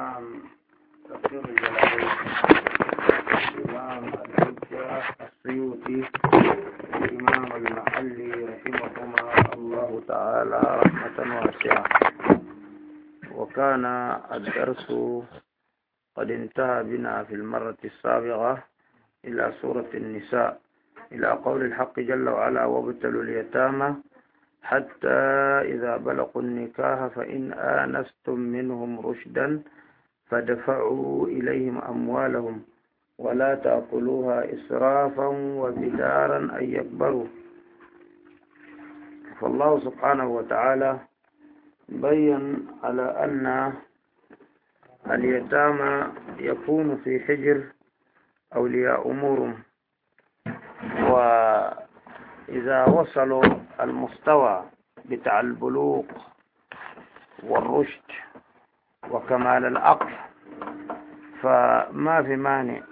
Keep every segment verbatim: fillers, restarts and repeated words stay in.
الإمام تفسير الجلالين الإمام الحجة السيوطي الإمام المحلي رحمهما الله تعالى رحمة واسعة. وكان الدرس قد انتهى بنا في المرة السابقة إلى سورة النساء، إلى قول الحق جل وعلا: وابتلوا اليتامى حتى إذا بلغوا النكاح فإن آنستم منهم رشدا فدفعوا إليهم أموالهم ولا تأكلوها إسرافا وبدارا أن يكبروا. فالله سبحانه وتعالى بين على أن اليتامى يكون في حجر أولياء أمورهم، وإذا وصلوا المستوى بتاع البلوغ والرشد وكمال العقل فما في مانع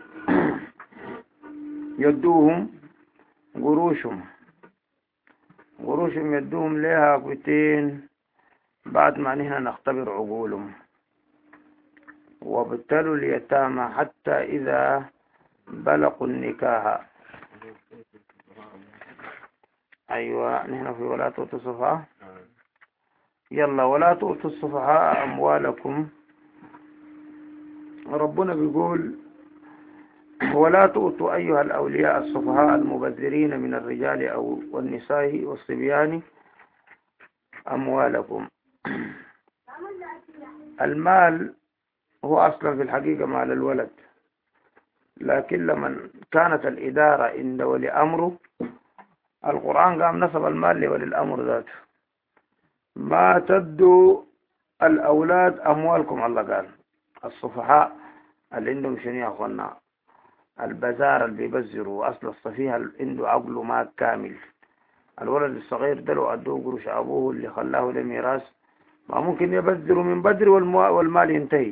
يدوهم قروشهم قروشهم يدوهم لها قوتين بعد ما نحن نختبر عقولهم. وابتلوا اليتامى حتى إذا بلغوا النكاح. أيوة نحن في ولا تؤتوا السفهاء. يلا ولا تؤتوا السفهاء أموالكم. ربنا بيقول: ولا تؤتوا أيها الأولياء السفهاء المبذرين من الرجال أو والنساء والصبيان أموالكم. المال هو أصلا في الحقيقة مال الولد، لكن لما كانت الإدارة عند ولي أمره القرآن قام نصب المال لولي الأمر ذاته. ما تدوا الأولاد أموالكم، الله قال. الصفحاء اللي عندهم شنو يا أخوانا؟ البزار اللي بيبزروا. أصل الصفيح اللي عنده عقله ما كامل. الولد الصغير ده لو أدوه قروش أبوه اللي خلاه للميراث ما ممكن يبذروا من بدري والمال ينتهي.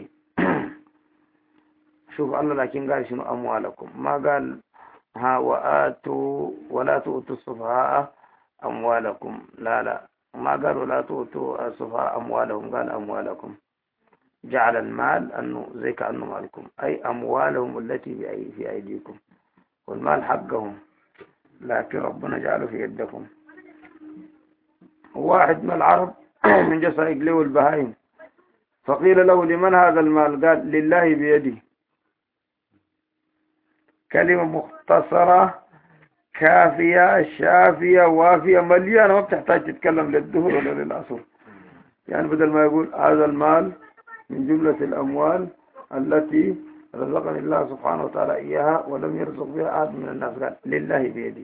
شوف الله لكن قال شنو أموالكم، ما قال ها وآتوا ولا تؤتوا السفهاء أموالكم. لا لا ما قال ولا تؤتوا السفهاء أموالهم، قال أموالكم. جعل المال أنه زي كأنه مالكم، أي أموالهم التي في أيديكم، والمال حقهم لكن ربنا جعله في يدكم. واحد من العرب من جسر إقليه البهائم فقيل له: لمن هذا المال؟ قال: لله بيدي. كلمة مختصرة كافية شافية وافية مليانة، ما بتحتاج تتكلم للدهر ولا للعصر. يعني بدل ما يقول هذا المال من جملة الأموال التي رزقني الله سبحانه وتعالى إياها ولم يرزق بها أحد من الناس، قال لله بيدي.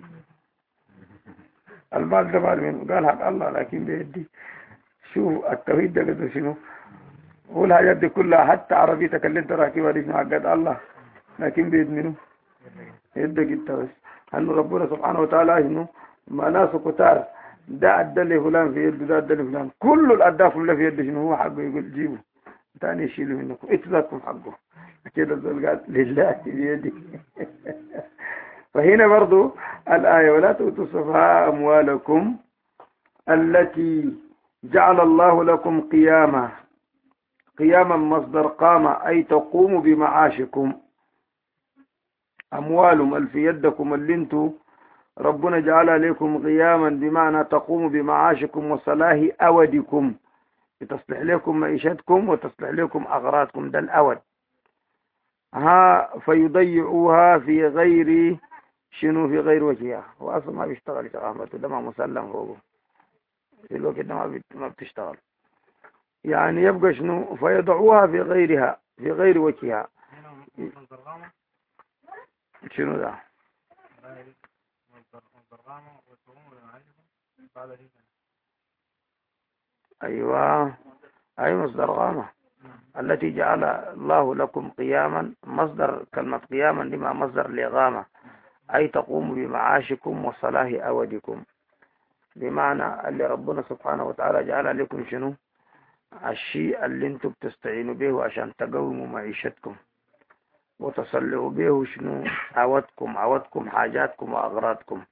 المال ده مال منه؟ قال حق الله لكن بيدي. شوف التوحيد ده قدر شنو. والحاجات دي كلها حتى عربيتك اللي انت راكبها دي معقد الله لكن بيد منه؟ يدك انت بس. أن ربنا سبحانه وتعالى إنه ما ناس كتار ده أدى لي فلان في يده، ده أدى لي فلان، كل الأداف اللي في يده شنو هو حقه، يقول جيبه تاني يشيله منكم اتذكروا حقه كده. قال لله بيدي. فهنا برضو الآية: ولا تؤتوا السفهاء أموالكم التي جعل الله لكم قياما. قياما مصدر قامة، أي تقوم بمعاشكم. أموالهم اللي في يدكم اللي انتوا ربنا جعل عليكم قياما بمعنى تقوم بمعاشكم وصلاح أودكم، تصلح لكم معيشتكم وتصلح لكم أغراضكم. ده الأود. ها فيضيعوها في غير شنو؟ في غير وجهها. هو أصلا ما بيشتغل يا أحمد، ده ما مسلم فوقه في الوقت ده ما ما بتشتغل. يعني يبقى شنو؟ فيضعوها في غيرها في غير وجهها. شنو ده؟ أيوة أي مصدر غامة التي جعل الله لكم قياما. مصدر كلمة قياما لما مصدر لغامة، أي تقوم بمعاشكم وصلاح أودكم، بمعنى اللي ربنا سبحانه وتعالى جعل لكم شنو؟ الشيء اللي انتم بتستعينوا به عشان تقوموا معيشتكم وتصلحوا به شنو؟ عودكم عودكم حاجاتكم وأغراضكم.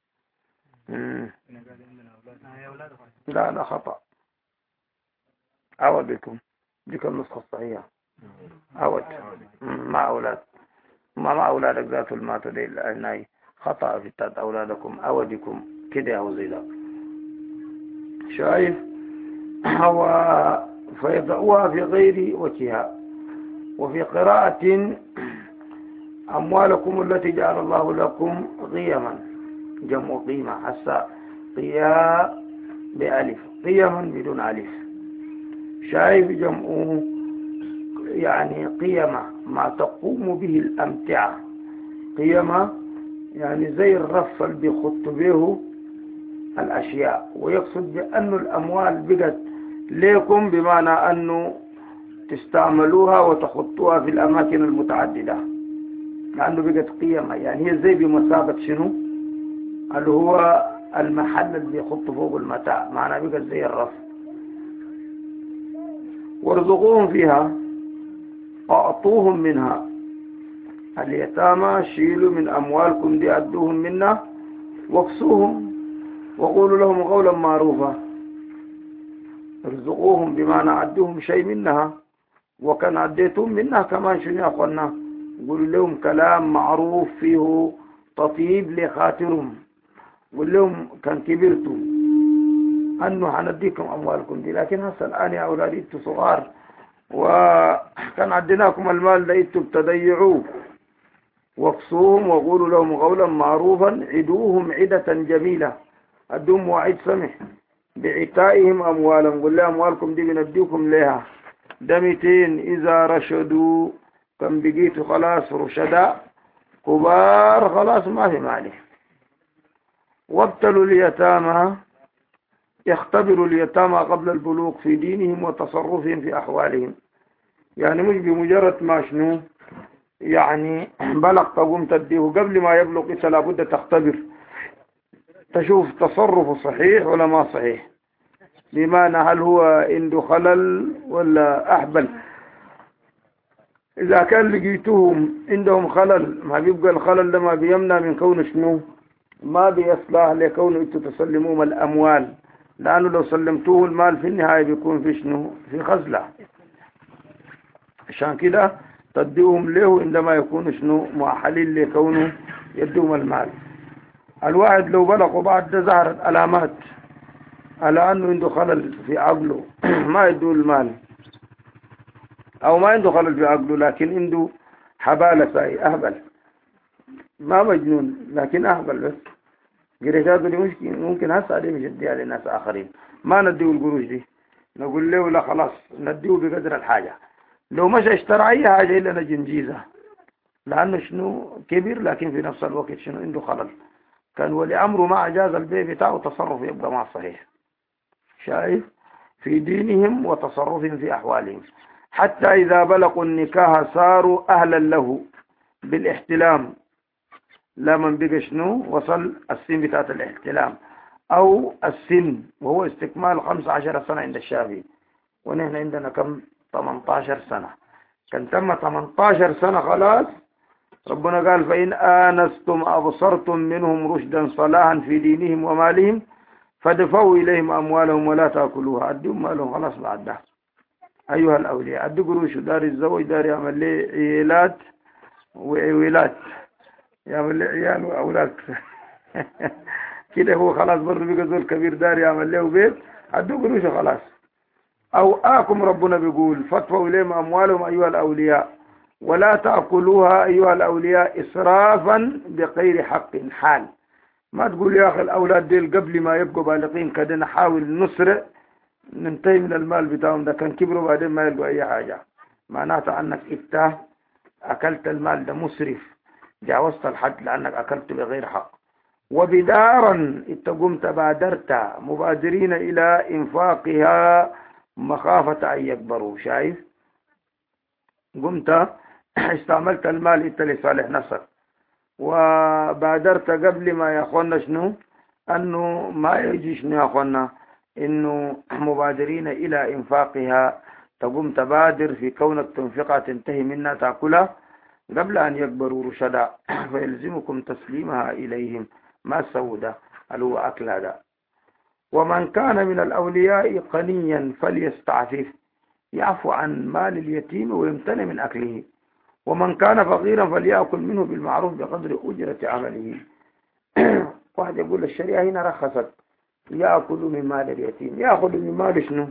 لا لا خطأ. عودكم دي كان النسخة الصحيحة. أود ما أولاد ما ما أولادك ذات المات دي لأنه خطأ في التات أولادكم أودكم كده أو زي ذا شايف هو فيضعوها في غير وجهها. وفي قراءة أموالكم التي جعل الله لكم قيما جمع قيمة حسا قيا بألف قيما بدون ألف شايف جمعه يعني قيمة ما تقوم به الأمتعة قيمة يعني زي الرف اللي بيخط به الأشياء ويقصد بأن الأموال بقت لكم بمعنى أنه تستعملوها وتخطوها في الأماكن المتعددة لأنه بقت قيمة يعني هي زي بمثابة شنو اللي هو المحل اللي بيخط فوق المتاع معناه بقت زي الرف. وارزقوهم فيها أعطوهم منها اليتامى شيلوا من أموالكم دي أدوهم منا واكسوهم وقولوا لهم قولا معروفا. ارزقوهم بمعنى عدوهم شيء منها وكان عديتهم منها كمان شنو يا أخوانا قولوا لهم كلام معروف فيه تطيب لخاطرهم قول لهم كان كبرتم أنه حنديكم أموالكم دي لكن هسه الآن يا أولادي انتوا صغار وكان عديناكم المال ده انتوا بتضيعوه واقصوهم وقولوا لهم قولا معروفا عدوهم عدة جميلة أدوم وعد سمح بعتائهم أموالا قل لهم أموالكم دي بنديكم لها دمتين إذا رشدوا كم بقيتوا خلاص رشدا كبار خلاص ما في مالي. وابتلوا اليتامى يختبروا اليتامى قبل البلوغ في دينهم وتصرفهم في أحوالهم يعني مش بمجرد ما شنو يعني بلغ تقوم تديه قبل ما يبلغ إذا لابد تختبر تشوف تصرفه صحيح ولا ما صحيح بمعنى هل هو عنده خلل ولا أحبل. إذا كان لقيتهم عندهم خلل ما بيبقى الخلل ده ما بيمنع من كون شنو ما بيصلح لكون انتوا تسلموهم الأموال لأنه لو سلمتوه المال في النهاية بيكون في شنو في خزلة عشان كده تديهم له عندما يكون شنو مؤهلين لكونه يدوم المال. الواحد لو بلغوا بعد ده ظهرت علامات على أنه عنده خلل في عقله ما يدو المال أو ما عنده خلل في عقله لكن عنده حبالة ساي أهبل ما مجنون لكن أهبل بس قريشاته دي ممكن ممكن هسه دي مش اديها لناس آخرين ما نديه القروش دي نقول له لا خلاص نديه بقدر الحاجة لو مشى اشترى أي حاجة إلا نجنجيزة لأنه شنو كبير لكن في نفس الوقت شنو عنده خلل كان ولي أمره ما أجاز البيع بتاعه تصرف يبقى ما صحيح شايف في دينهم وتصرفهم في أحوالهم حتى إذا بلغوا النكاح صاروا أهلا له بالاحتلام لا من بقى شنو وصل السن بتاعت الاحتلام أو السن وهو استكمال خمسة عشر سنة عند الشافعي ونحن عندنا كم ثمانية عشر سنة كان تم ثمانية عشر سنة خلاص ربنا قال فإن آنستم أبصرتم منهم رشدا صلاحا في دينهم ومالهم فادفعوا إليهم أموالهم ولا تأكلوها أدوا مالهم خلاص بعد ده أيها الأولياء أدوا قروش دار الزوج دار يعمل لي عيالات وعويلات يعمل لي عيال وأولاد كده هو خلاص برضه بقى زول كبير دار يعمل له بيت أدوا قروش خلاص. أو آكم ربنا بيقول فادفعوا إليهم أموالهم أيها الأولياء ولا تأكلوها أيها الأولياء إسرافا بغير حق حال ما تقول يا أخي الأولاد ديل قبل ما يبقوا بالغين كده نحاول نسرع ننتهي من المال بتاعهم ده كان كبروا بعدين ما يلقوا أي حاجة معناته أنك إنت أكلت المال ده مسرف جاوزت الحد لأنك أكلت بغير حق. وبدارا إنت قمت بادرت مبادرين إلى إنفاقها مخافة أن يكبروا شايف قمت استعملت المال إنت لصالح نفسك وبادرت قبل ما يا أخوانا شنو أنه ما يجي شنو يا أخوانا إنه مبادرين إلى إنفاقها تقوم تبادر في كونك تنفقها تنتهي منها تأكلها قبل أن يكبروا رشدا فيلزمكم تسليمها إليهم ما سوده اللي هو أكل هذا. ومن كان من الأولياء قنيا فليستعفف يعفو عن مال اليتيم ويمتنع من أكله. ومن كان فقيرا فليأكل منه بالمعروف بقدر أجرة عمله. واحد يقول الشريعة هنا رخصت يأكل من مال اليتيم. يأخذ من مال شنو؟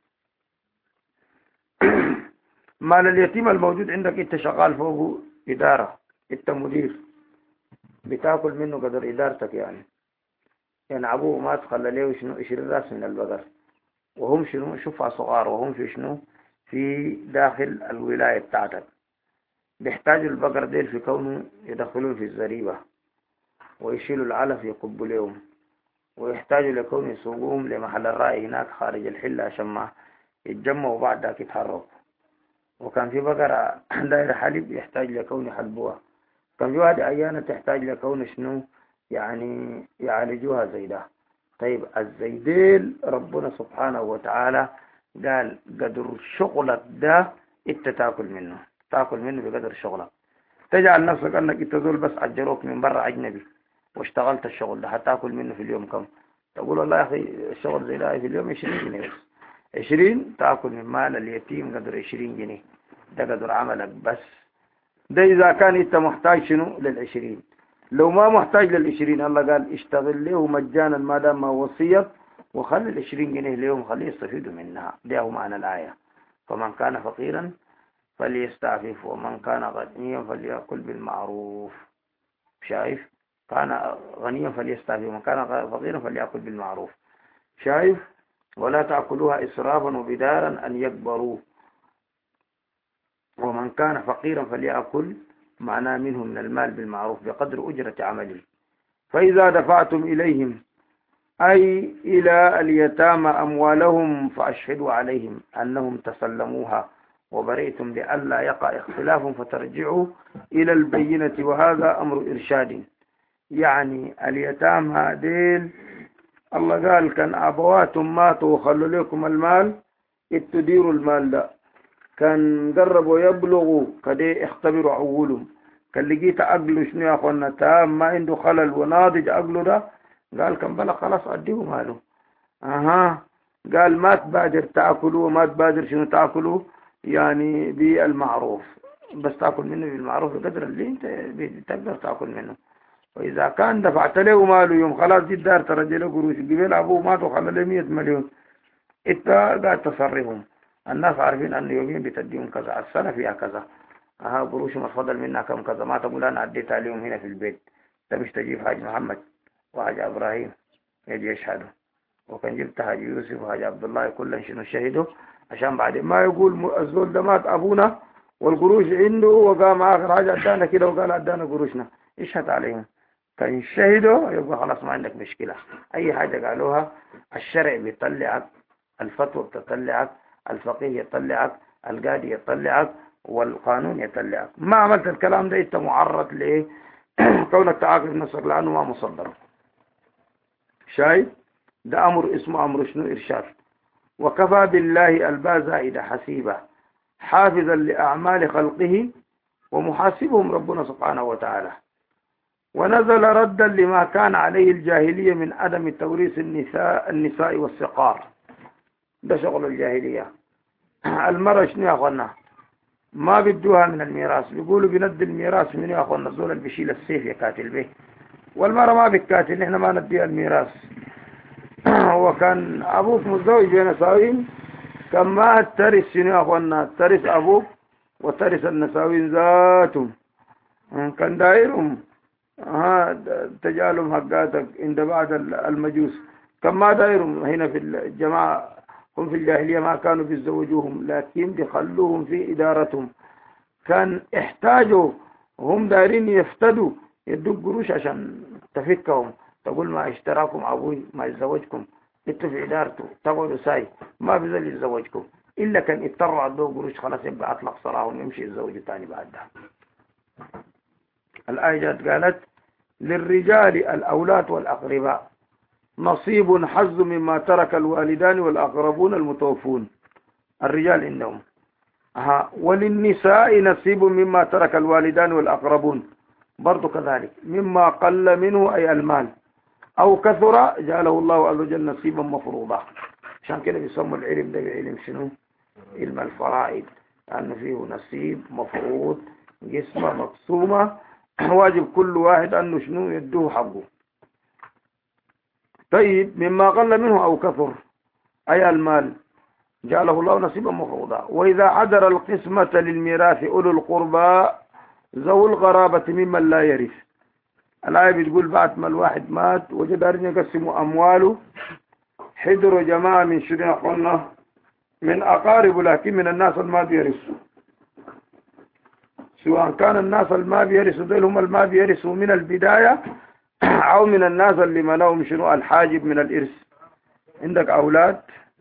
مال اليتيم الموجود عندك انت شغال فوقه إدارة، انت مدير، بتاكل منه قدر إدارتك. يعني يعني أبوه مات خلى له شنو عشرين راس من البقر، وهم شنو شفع صغار، وهم في شنو في داخل الولاية بتاعتك. بيحتاجوا البقر ديل في كونه يدخلوه في الزريبة ويشيلوا العلف يقبوا لهم، ويحتاجوا لكون يسوقوهم لمحل الرأي هناك خارج الحلة عشان ما يتجمعوا بعد ذاك يتحركوا. وكان في بقرة دايرة حليب يحتاج لكون يحلبوها. كان في واحدة أيانا تحتاج لكون شنو يعني يعالجوها زي ده. طيب الزيديل ربنا سبحانه وتعالى قال قدر شغلك ده انت تاكل منه، تاكل منه بقدر شغلك. تجعل نفسك انك انت زول بس اجروك من برا اجنبي واشتغلت الشغل ده، هتاكل منه في اليوم كم؟ تقول والله يا اخي الشغل زي ده في اليوم عشرين جنيه بس. عشرين تاكل من مال اليتيم قدر عشرين جنيه، ده قدر عملك بس. ده اذا كان انت محتاج شنو للعشرين. لو ما محتاج للعشرين الله قال اشتغل له مجانا ما دام ما وصيت، وخلي العشرين جنيه اليوم خليه يستفيدوا منها. ده هو معنى الآية. فمن كان فقيرا فليستعفف ومن كان غنيا فليأكل بالمعروف. شايف؟ كان غنيا فليستعفف ومن كان فقيرا فليأكل بالمعروف. شايف؟ ولا تأكلوها إسرافا وبدارا أن يكبروا. ومن كان فقيرا فليأكل معناه منه من المال بالمعروف بقدر أجرة عمله. فإذا دفعتم إليهم أي إلى اليتامى أموالهم فأشهدوا عليهم أنهم تسلموها وبرئتم لئلا يقع اختلاف فترجعوا إلى البينة، وهذا أمر إرشاد. يعني اليتامى ديل الله قال كان أبواتهم ماتوا وخلوا لكم المال اتديروا المال ده. كان قربوا يبلغوا كده اختبروا عقولهم. كان لقيت عقله شنو يا أخوانا تام ما عنده خلل وناضج عقله ده، قال كان بلغ خلاص أديه ماله. أها قال ما تبادر تأكلوا وما تبادر شنو تأكلوا يعني بالمعروف، بس تأكل منه بالمعروف بقدر اللي انت تقدر تأكل منه. وإذا كان دفعت له ماله يوم خلاص دي الدار ترجي له قروش قبل أبوه مات وخلى له مية مليون، انت قاعد تصرفهم. الناس عارفين أن يومين بتديهم كذا، السنة فيها كذا، أها قروشهم اتفضل منها كم كذا، ما تقول أنا عديت عليهم هنا في البيت. ده مش تجيب حاج محمد وحاج إبراهيم يجي يشهدوا، وكان جبت حاج يوسف وحاج عبد الله كلهم شنو شهدوا، عشان بعد ما يقول الزول ده مات أبونا والقروش عنده وقام آخر حاجة أدانا كده وقال أدانا قروشنا، يشهد عليهم. كان شهدوا يبقى خلاص ما عندك مشكلة. أي حاجة قالوها الشرع بيطلعك، الفتوى بتطلعك، الفقيه يطلعك، القاضي يطلعك، والقانون يطلعك. ما عملت الكلام ده انت معرض ليه كونك تعاقب نفسك لأنه ما مصدر. شايف؟ ده أمر اسمه أمر شنو إرشاد. وكفى بالله الباء زائدة حسيبة حافظا لأعمال خلقه ومحاسبهم ربنا سبحانه وتعالى. ونزل ردا لما كان عليه الجاهلية من عدم توريث النساء النساء والسقار. ده شغل الجاهلية. المرأة شنو يا أخوانا ما بدوها من الميراث، بيقولوا بند الميراث من يا أخوانا الزول اللي بيشيل السيف يقاتل به، والمرأة ما بتقاتل، نحن ما نديها الميراث. وكان أبوك متزوج بنساوين كان ما ترث شنو يا أخوانا ترث أبوك وترث النساوين ذاتهم، كان دايرهم ها تجعلهم حقاتك عند بعض المجوس. كان ما دايرهم هنا في الجماعة، هم في الجاهلية ما كانوا بيتزوجوهم لكن بيخلوهم في إدارتهم. كان احتاجوا هم دايرين يفتدوا يدوك قروش عشان تفكهم، تقول ما اشتراكم أبوي ما يتزوجكم انتوا في إدارته تقعدوا ساي ما بيزل يتزوجكم، إلا كان اضطروا عدوا قروش خلاص يبقى أطلق صراحهم يمشي يتزوجوا تاني بعد ده. الآية جات قالت للرجال الأولاد والأقرباء نصيب حظ مما ترك الوالدان والأقربون المتوفون. الرجال إنهم أها وللنساء نصيب مما ترك الوالدان والأقربون برضو كذلك مما قل منه أي المال أو كثر جعله الله عز وجل نصيبا مفروضا. عشان كده بيسموا العلم ده بعلم شنو علم الفرائض لأنه فيه نصيب مفروض قسمة مقسومة واجب كل واحد أنه شنو يدوه حقه. طيب مما قل منه أو كثر أي المال جعله الله نصيبا مفروضا. وإذا عدر القسمة للميراث أولو القربى ذو القرابة ممن لا يرث. الآية بتقول بعد ما الواحد مات وجدارين يقسموا أمواله حضروا جماعة من شنو قلنا من أقارب لكن من الناس ما بيرثوا، سواء كان الناس ما بيرثوا دول هم ما بيرثوا من البداية أو من الناس اللي منعهم شنو الحاجب من الإرث. عندك أولاد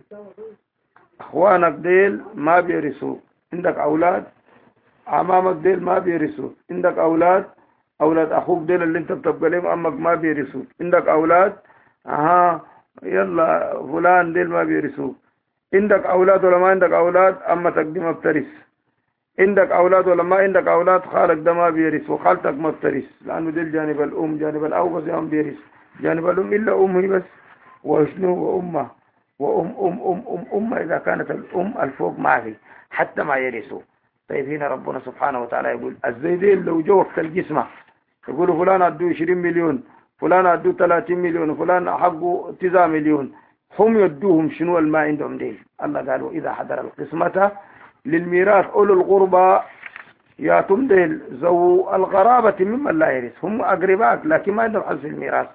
أخوانك ديل ما بيرثوا، عندك أولاد أمامك ديل ما بيرثوا، عندك أولاد أولاد أخوك ديل اللي أنت بتبقى لهم أمك ما بيرثوا، عندك أولاد أها يلا فلان ديل ما بيرثوا، عندك أولاد ولا ما عندك أولاد أمتك دي ما بترث، عندك أولاد ولا ما عندك أولاد خالك ده ما بيرث وخالتك ما بترث، لأنه ديل جانب الأم جانب الأب بس يوم بيرث، جانب الأم إلا أمه بس وشنو وأمه وأم أم أم أم أم إذا كانت الأم الفوق ما في حتى ما يرثوا. طيب هنا ربنا سبحانه وتعالى يقول الزيدين لو جو وقت الجسمة يقولوا فلان أدو عشرين مليون فلان أدو ثلاثين مليون فلان حقه تسعة مليون، هم يدوهم شنو ما عندهم ديل. الله قالوا إذا حضر القسمة للميراث أولو القربى ياتم ديل ذو القرابة ممن لا يرث، هم أقرباء لكن ما عندهم حظ في الميراث.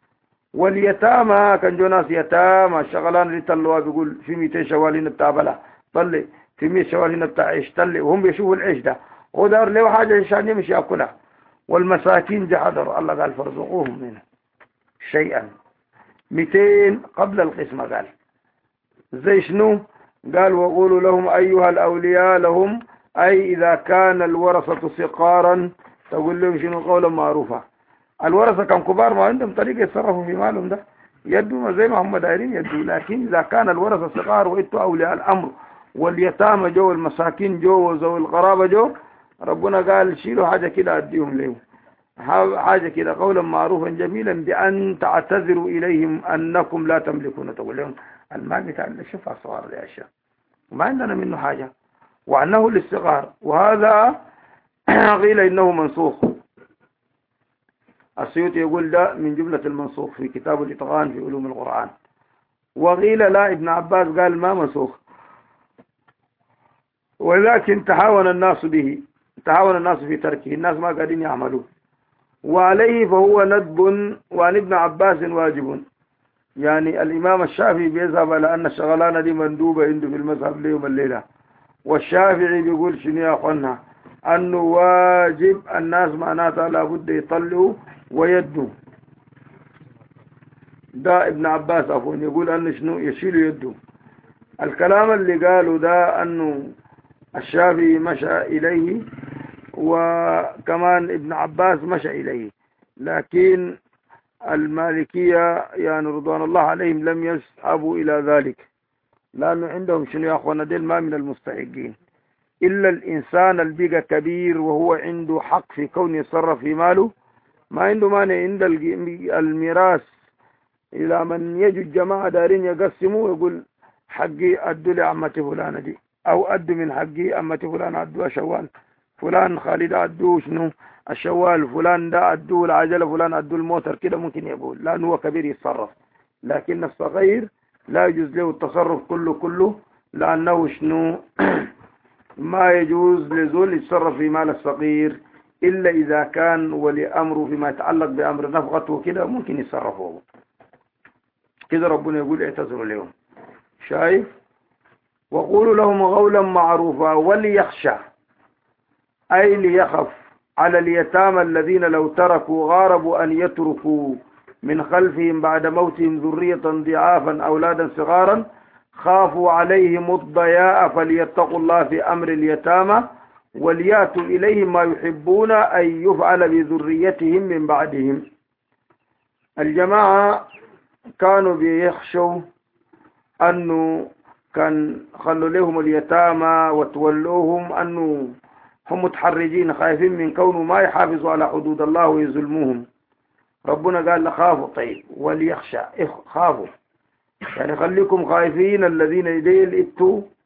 واليتامى كان جو ناس يتامى شغلان اللي طلوا بيقول في مئتين شوالين بتاع بلا طلي في مئة شوالين بتاع عيش طلي وهم بيشوفوا العيش ده ودار له حاجة عشان يمشي ياكلها. والمساكين جحدر الله قال فارزقوهم منه شيئا مئتين قبل القسمة قال زي شنو قال وقولوا لهم أيها الأولياء لهم أي إذا كان الورثة صقارا تقول لهم شنو قولا معروفا. الورثة كان كبار ما عندهم طريقة يتصرفوا في مالهم ده يدوا زي ما هم دايرين يدوا، لكن إذا كان الورثة صغار وإنتوا أولياء الأمر واليتامى جو المساكين جو وذوي القرابة جو ربنا قال شيلوا حاجة كده أديهم لهم حاجة كده قولا معروفا جميلا بأن تعتذروا إليهم أنكم لا تملكون. تقول لهم المال بتاع شوف الصغار دي أشياء ما عندنا منه حاجة وأنه للصغار، وهذا قيل إنه منسوخ. السيوطي يقول ده من جملة المنسوخ في كتاب الإتقان في علوم القرآن. وقيل لا ابن عباس قال ما منسوخ ولكن تحاول الناس به تحاول الناس في تركه الناس ما قاعدين يعملوه وعليه فهو ندب وعن ابن عباس واجب. يعني الإمام الشافعي بيذهب على أن الشغلانة دي مندوبة عنده في المذهب ليوم الليلة، والشافعي بيقول شنو يا أخوانا أنه واجب الناس معناتها لابد يطلعوا ويدوا. ده ابن عباس أفون يقول أنه شنو يشيلوا يدوا. الكلام اللي قالوا ده أنه الشافعي مشى إليه وكمان ابن عباس مشى إليه، لكن المالكية يعني رضوان الله عليهم لم يذهبوا إلى ذلك لأنه عندهم شنو يا أخوانا ديل ما من المستحقين إلا الإنسان البيقى كبير وهو عنده حق في كون يتصرف في ماله ما عنده مانع عند الميراث إلى من يجي الجماعة دارين يقسموا يقول حقي أدوا لعمتي فلانة دي أو أدوا من حقي أمتي فلانة أدوا شوال فلان خالد أدوا شنو الشوال فلان ده أدوا العجلة فلان أدوا الموتر كده ممكن يقول لأنه هو كبير يتصرف. لكن الصغير لا يجوز له التصرف كله كله لأنه شنو ما يجوز لزول يتصرف في مال الصغير إلا إذا كان ولي أمره فيما يتعلق بأمر نفقته وكده ممكن يتصرفوا كده. ربنا يقول اعتذروا لهم شايف. وقولوا لهم قولا معروفا وليخشى أي ليخف على اليتامى الذين لو تركوا غاربوا أن يتركوا من خلفهم بعد موتهم ذرية ضعافا أولادا صغارا خافوا عليهم الضياء فليتقوا الله في أمر اليتامى ولياتوا إليهم ما يحبون أن يفعل بذريتهم من بعدهم. الجماعة كانوا بيخشوا أنه كان خلوا لهم اليتامى وتولوهم أنه هم متحرجين خايفين من كونه ما يحافظوا على حدود الله ويظلموهم. ربنا قال لخافوا طيب وليخشى خافوا يعني خليكم خايفين الذين يديل اتوا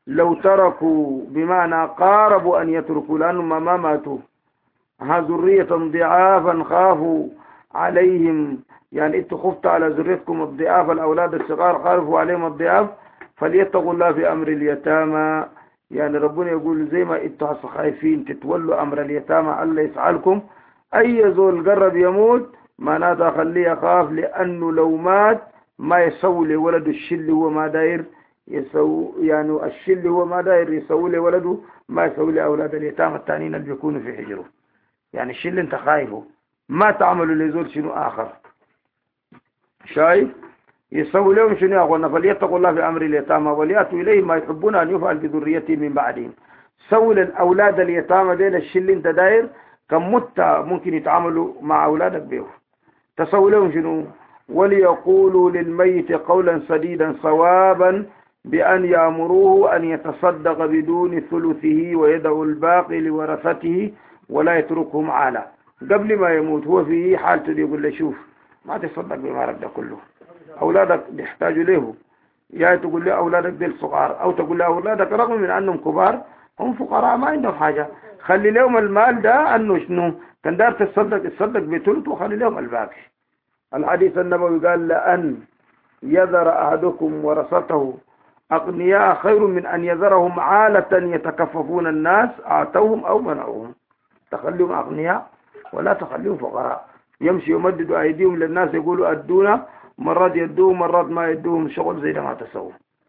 لو تركوا بمعنى قاربوا أن يتركوا لأنهم ما ماتوا، ها ذرية ضعافا خافوا عليهم، يعني انتوا خفتوا على ذريتكم الضعاف الأولاد الصغار خافوا عليهم الضعاف، فليتقوا الله في أمر اليتامى. يعني ربنا يقول زي ما انتوا خايفين تتولوا أمر اليتامى الله يسعلكم، أي زول قرب يموت معناتها خليه يخاف، لأنه لو مات ما يسوي لولده الشيء اللي هو ما داير يسوي، يعني الشيء اللي هو ما داير يسوي لولده ما يسوي لأولاد اليتامى التانيين اللي بيكونوا في حجره. يعني الشيء اللي انت خايفه ما تعملوا لزول شنو آخر، شايف يسوي لهم شنو يا أخوانا. فليتقوا الله في أمر اليتامى وليأتوا إليه ما يحبون أن يفعل بذريتهم من بعدهم. سوي للأولاد اليتامى ديل الشيء اللي انت داير، كم مت ممكن يتعاملوا مع أولادك به. تسوي لهم شنو؟ وليقولوا للميت قولا سديدا صوابا بأن يأمروه أن يتصدق بدون ثلثه ويدعو الباقي لورثته ولا يتركهم عالا. قبل ما يموت هو في حالته دي يقول له شوف ما تصدق بمالك ده كله، أولادك يحتاجوا له، يا تقول له أولادك ديل صغار أو تقول له أولادك رغم من أنهم كبار هم فقراء ما عندهم حاجة، خلي لهم المال ده أنه شنو كان دار تصدق تصدق بثلث وخلي لهم الباقي. الحديث النبوي قال لأن يذر أحدكم ورثته أغنياء خير من أن يذرهم عالة يتكففون الناس أعطوهم أو منعوهم. تخليهم أغنياء ولا تخليهم فقراء، يمشي يمددوا أيديهم للناس يقولوا أدونا، مرات يدوهم مرات ما يدوهم، شغل زي ده ما تسووا.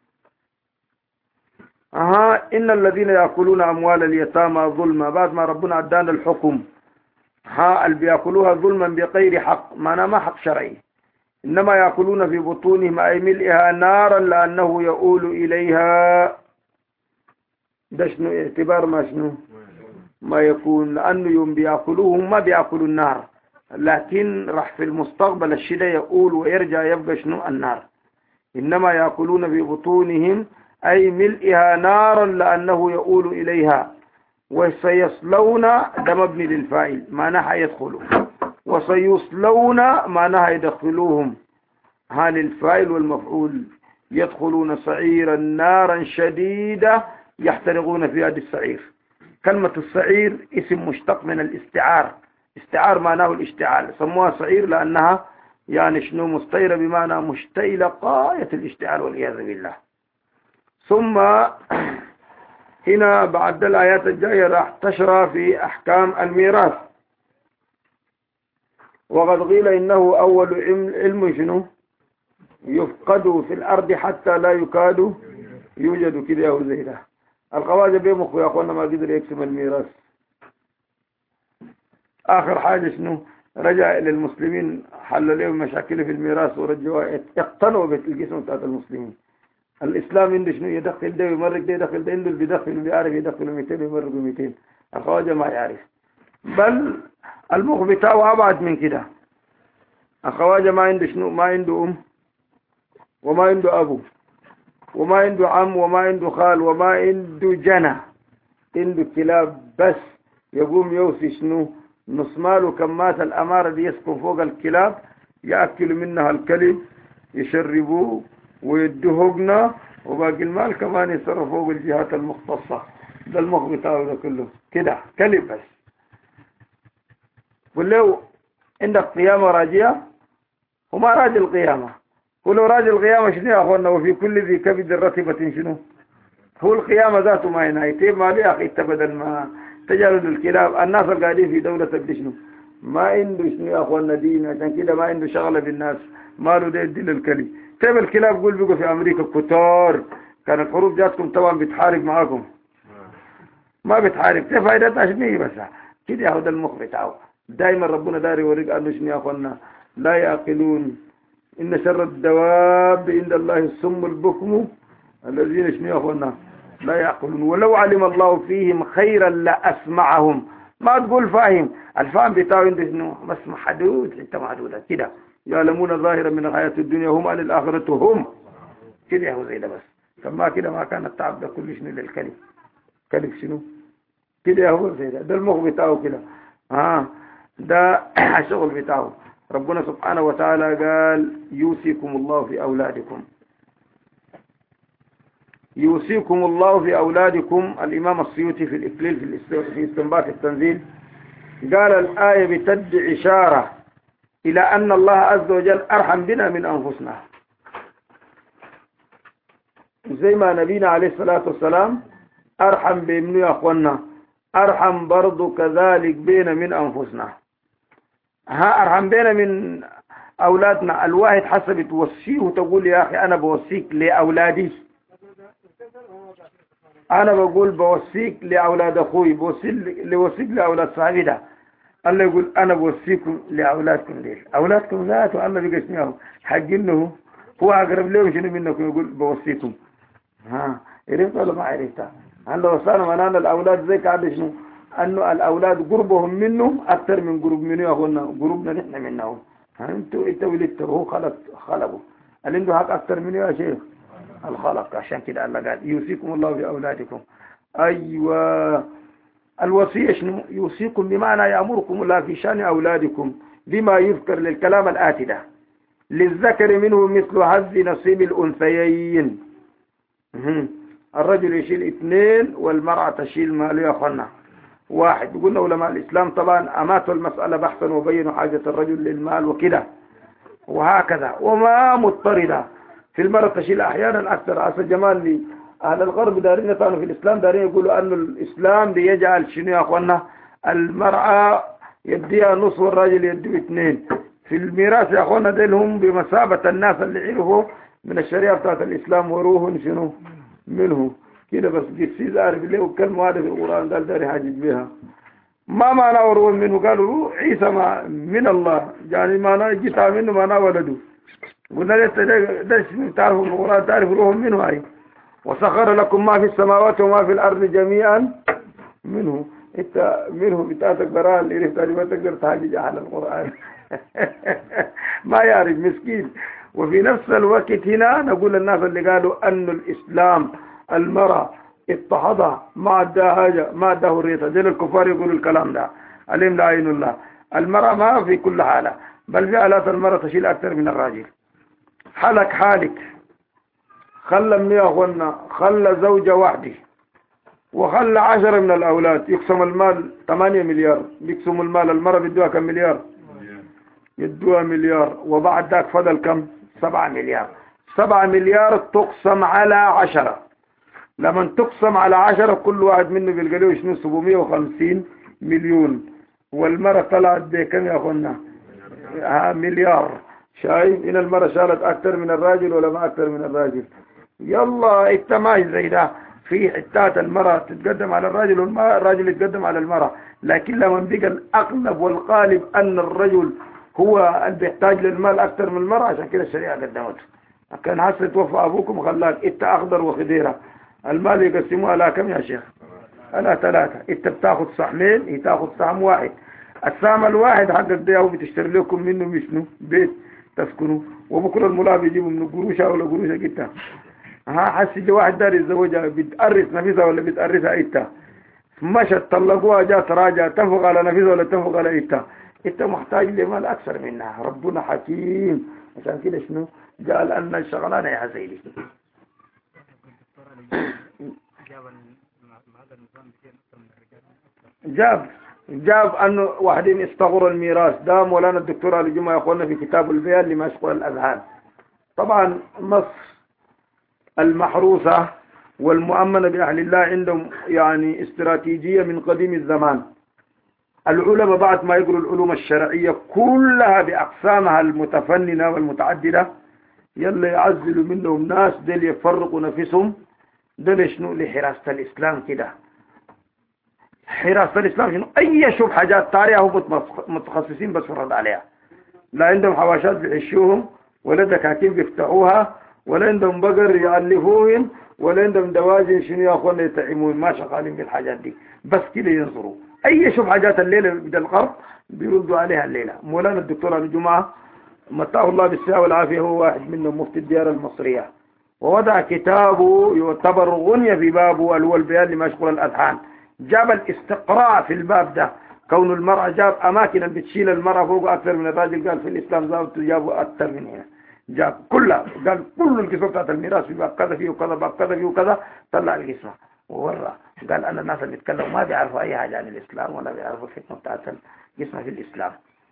أها إن الذين يأكلون أموال اليتامى ظلما، بعد ما ربنا أدانا الحكم ها اللي بيأكلوها ظلما بغير حق، معناه ما حق شرعي، إنما يأكلون في بطونهم أي ملئها نارا لأنه يؤول إليها. ده شنو اعتبار ما شنو ما يكون، لأنه يوم بيأكلوهم ما بيأكلوا النار، لكن راح في المستقبل الشيء يؤول ويرجع يبقى شنو النار. إنما يأكلون في بطونهم أي ملئها نارا لأنه يؤول إليها، وسيصلون ده مبني للفاعل معناها يدخلوا، وسيصلون معناها يدخلوهم، هل الفاعل والمفعول يدخلون سعيرا نارا شديدة يحترقون في هذا السعير. كلمة السعير اسم مشتق من الاستعار، استعار معناه الاشتعال، سموها سعير لأنها يعني شنو مستيرة بمعنى مشتعلة غاية الاشتعال والعياذ بالله. ثم هنا بعد الآيات الجاية راح تشرع في أحكام الميراث. وقد قيل إنه أول علم شنو يفقد في الأرض حتى لا يكاد يوجد كده أو زي ده. الخواجة بيمخ يا أخوانا ما قدر يقسم الميراث. آخر حاجة شنو رجع إلى المسلمين حل لهم مشاكل في الميراث ورجعوا اقتنوا بالقسم بتاعت المسلمين. الإسلام عنده شنو يدخل ده ويمرق ده يدخل ده، عنده اللي بيدخل بيعرف يدخل مئتين ويمرق مئتين، الخواجة ما يعرف، بل المخ بتاعه أبعد من كده. الخواجة ما عنده شنو ما عنده أم وما عنده أبو وما عنده عم وما عنده خال وما عنده جنة، عنده كلاب بس. يقوم يوصي شنو نص ماله كمات الأمارة دي يسكن فوق الكلاب يأكلوا منها الكلب يشربوه ويدهقنا، وباقي المال كمان يصرف فوق الجهات المختصة. ده المخ بتاعه ده كله كده كلب بس. ولو عندك قيامة راجية وما راجي القيامة، ولو راجي القيامة شنو يا أخوانا وفي كل ذي كبد رتبة شنو هو القيامة ذاته ما ينهي ما لي أخي تبدل ما تجعلوا الكلاب. الناس القاعدين في دولة شنو ما عنده شنو يا أخوانا دين، عشان كده ما عنده شغلة بالناس، ماله ده يدي للكلب. طيب الكلاب قول بيقوا في أمريكا كتار، كانت حروب جاتكم طبعا بتحارب معاكم ما بتحارب، كيف فائدتها شنو بس كده. هذا المخ بتاعه دائما ربنا داري يوريك أنه شنو يا أخوانا لا يعقلون. إن شر الدواب عند الله السم البكم الذين شنو يا أخوانا لا يعقلون. ولو علم الله فيهم خيرا لأسمعهم، ما تقول فاهم، الفهم بتاعه عنده شنو بس محدود انت محدودة كده. يعلمون ظاهرا من الحياة الدنيا هم عن الآخرة هم كده هو زي ده بس. فما كده ما كان التعب ده كل شنو للكلب، كلب شنو كده هو زي ده. ده المخ بتاعه كده ها، ده الشغل بتاعه. ربنا سبحانه وتعالى قال يوصيكم الله في أولادكم. يوصيكم الله في أولادكم. الإمام السيوطي في الإكليل في استنباط التنزيل قال الآية بتد إشارة إلى أن الله عز وجل أرحم بنا من أنفسنا، زي ما نبينا عليه الصلاة والسلام أرحم بمنو يا أخوانا، أرحم برضو كذلك بينا من أنفسنا. ها أرحم بينا من أولادنا. الواحد حسب توصيه وتقول يا أخي أنا بوصيك لأولادي، أنا بقول بوصيك لأولاد أخوي، بوصيك لأولاد صاحبي ده. الله يقول أنا بوصيكم لأولادكم ليه؟ أولادكم ذاته الله بيقسمهم حقينه هو أقرب لهم شنو منكم، يقول بوصيكم. ها عرفت ولا ما عرفت؟ هلا وصلنا منانا الأولاد زي كعب شنو؟ أنه الأولاد قربهم منه أكثر من قرب منه يا أخونا، قربنا نحن منهم. أنتوا أنت ولدته هو خلق خلقه، اللي عنده حق أكثر منه يا شيخ الخلق. عشان كده الله قال يوصيكم الله بأولادكم. أيوة الوصية شنو؟ يوصيكم بمعنى يأمركم الله في شأن أولادكم بما يذكر للكلام الآتي ده: للذكر منه مثل حظ نصيب الأنثيين. الرجل يشيل اثنين والمرأة تشيل مال يا أخوانا واحد. قلنا علماء الإسلام طبعا أماتوا المسألة بحثا وبينوا حاجة الرجل للمال وكده وهكذا، وما مضطردة في المرأة تشيل أحيانا أكثر. عسى جمال لي أهل الغرب دارين يطعنوا في الإسلام، دارين يقولوا أن الإسلام بيجعل شنو يا أخوانا المرأة يديها نص والراجل يديه اثنين في الميراث يا أخوانا. ديلهم بمثابة الناس اللي عرفوا من الشريعة بتاعت الإسلام وروهم شنو منه كده. بس جسيز عارف ليه وكلمة هذا في القرآن قال داري حاجة بها. ما معنى وروه منه؟ قالوا عيسى ما من الله، يعني معنى جيتها منه معنى ولده. قلنا ليه ده تعرفوا القرآن تعرف روهم منه هاي. وسخر لكم ما في السماوات وما في الأرض جميعا منه. انت منه بتاعتك براء اللي عرفت ما تقدر تحاجج على القرآن ما يعرف مسكين. وفي نفس الوقت هنا نقول للناس اللي قالوا أن الإسلام المرأة اضطهدها ما اداها حاجة ما اداه الريطة، دين الكفار يقولوا الكلام ده عليهم لعين الله. المرأة ما في كل حالة، بل في آلات المرأة تشيل أكثر من الراجل. حالك حالك خلى من يا أخوانا خلى زوجة واحدة وخلى عشرة من الأولاد يقسم المال ثمانية مليار. يقسم المال المرأة بدوها كم مليار؟ يدوها مليار. وبعد ذاك فضل كم؟ سبعة مليار. سبعة مليار تقسم على عشرة. لما تقسم على عشرة كل واحد منه بيلقى شنو سبعمية وخمسين مليون. والمرأة طلعت بكم يا أخوانا؟ ها مليار. شايف إن المرأة شالت أكثر من الراجل ولا ما أكثر من الراجل؟ يلا التمايز زي ده في حتات المرأة تتقدم على الراجل والراجل يتقدم على المرأة. لكن لما بقى الأغلب والغالب أن الرجل هو اللي بيحتاج للمال أكثر من المرأة، عشان كده الشريعة قدمته. كان حسن توفى أبوكم خلاك إنت أخضر وخضيرة، المال يقسموه على كم يا شيخ؟ على ثلاثة. إنت بتاخذ سهمين هي تاخذ سهم واحد. السهم الواحد حقك ده هو بتشتري لكم منه مشنو بيت تسكنوا، وبكره الملا بيجيبوا من قروشة ولا قروشة جدا. ها حسي واحد داري الزوجة بتأرس نفسها ولا بتأرسها إنت مشت طلقوها جات راجع تنفق على نفسها ولا تنفق على إنت. انت محتاج لمال اكثر منها. ربنا حكيم عشان كده شنو قال ان الشغلانه يا حزيلي جاب جاب انه واحدين استغروا الميراث. ده مولانا الدكتور علي جمعه يقولنا في كتاب البيان لما يشغل الاذهان. طبعا مصر المحروسه والمؤمنه باهل الله عندهم يعني استراتيجيه من قديم الزمان. العلماء بعد ما يقروا العلوم الشرعية كلها بأقسامها المتفننة والمتعددة يلا يعزلوا منهم ناس دل يفرقوا نفسهم دل شنو لحراسة الإسلام كده. حراسة الإسلام شنو؟ أي شوف حاجات طارئة هم متخصصين بس فرض عليها. لا عندهم حواشات بيحشوهم ولا دكاكين بيفتحوها ولا عندهم بقر يعلفوهم ولا عندهم دواجن شنو يا أخوانا يتعمون. ما شغالين بالحاجات دي بس كده ينظروا. أي شوف حاجات الليلة بدأ القرب بيردوا عليها الليلة. مولانا الدكتور علي جمعة متاه الله بالصحة والعافية هو واحد منهم مفتي الديار المصرية، ووضع كتابه يعتبر غنية في بابه اللي هو البيان لما يشغل الأذهان. جاب الاستقراء في الباب ده، كون المرأة جاب أماكن اللي بتشيل المرأة فوق أكثر من الراجل. قال في الإسلام زاوت جابوا أكثر من هنا. جاب كلها، قال كل القسمة بتاعت الميراث في باب كذا فيه وكذا، باب كذا فيه وكذا، طلع القسمة وورى. قال أنا الناس اللي بيتكلموا ما بيعرفوا أي حاجة عن الإسلام ولا بيعرفوا الحكمة بتاعت القسمة في الإسلام.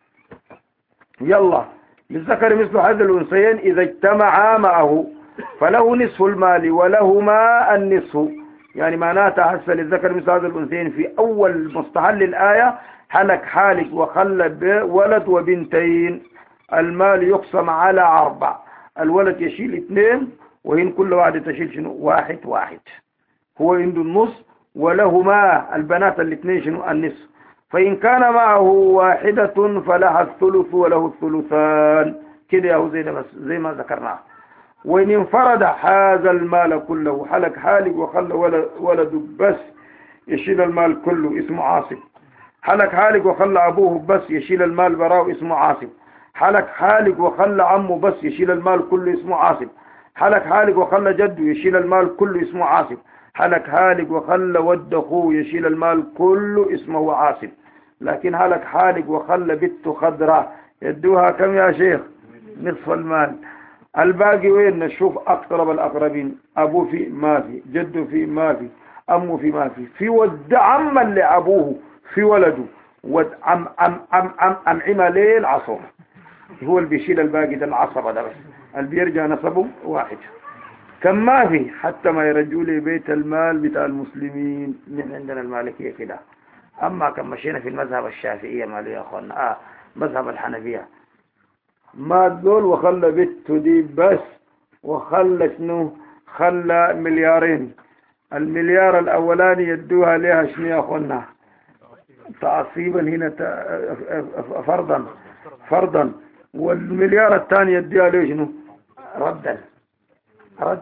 يلا للذكر مثل هذا الأنثيين إذا اجتمعا معه فله نصف المال ولهما النصف. يعني معناتها هسه للذكر مثل هذا الأنثيين في أول مستحل الآية هلك حالك وخلى بولد وبنتين، المال يقسم على أربع، الولد يشيل اثنين وهن كل واحدة تشيل شنو واحد واحد، هو عنده النص ولهما البنات الاثنين شنو النصف. فإن كان معه واحدة فلها الثلث وله الثلثان كده يا زي, زي ما ذكرناه. وإن انفرد هذا المال كله حلك حالك وخلى ولد بس يشيل المال كله اسمه عاصب، حلك حالك وخلى أبوه بس يشيل المال براء اسمه عاصب، حلك حالك وخلى عمه بس يشيل المال كله اسمه عاصب، حلك حالك وخلى جده يشيل المال كله اسمه عاصب، حلك حالك وخلى ود أخوه يشيل المال كله اسمه عاصب. لكن حلك حالك وخلى بنته خضراء يدوها كم يا شيخ؟ نصف المال. الباقي وين نشوف أقرب الأقربين، أبوه في ما في، جده في ما في، أمه في ما في، في ود عم لأبوه في ولده، ود عم عم عم عم عم عماليه العصر هو اللي بيشيل الباقي ده العصبة ده بس، اللي بيرجع نصبه واحد. كم ما في حتى ما يرجوا لي بيت المال بتاع المسلمين. من عندنا المالكية كده. أما كم مشينا في المذهب الشافعية مالي يا أخوانا آه مذهب الحنفية ما دول وخلى بنته دي بس وخلى شنو خلى مليارين، المليار الأولاني يدوها لها شنو يا أخوانا تعصيبا هنا فرضا فرضا، والمليار الثاني يديها له شنو ردا رد.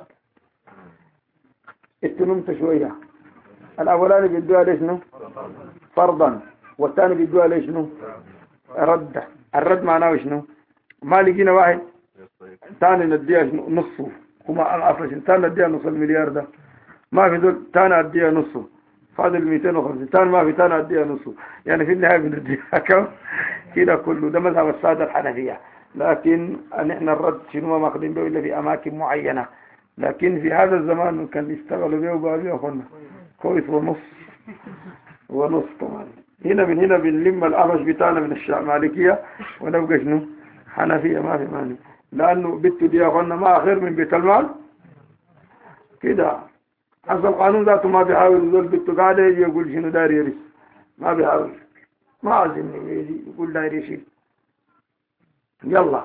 انت نمت شوية، الأولاني بيدوها له شنو فرضا والثاني بيدوها له شنو رد. الرد معناه شنو ما لقينا واحد ثاني نديها نصه، هما أصلا ثاني نديها نص المليار ده ما في دول، ثاني اديها نصه فاضل مئتين وخمسين، ثاني ما في ثاني اديها نصه، يعني في النهاية بنديها كم كده كله. ده مذهب السادة الحنفية. لكن نحن الرد شنو ما ماخذين به إلا في أماكن معينة، لكن في هذا الزمان كان يشتغلوا به وبقى به أخونا كويس ونص ونص طبعا. هنا من هنا بنلم الأهرج بتاعنا من الشمالكية ونبقى شنو حنفية ما في مانع، لأنه بيته دي أخونا ما خير من بيت المال كده. أصل القانون ذاته ما بيحاول يقول بيته قاعدة يجي يقول شنو داري يريس، ما بيحاول، ما عايزين يجي يقول داري يشيل. يلا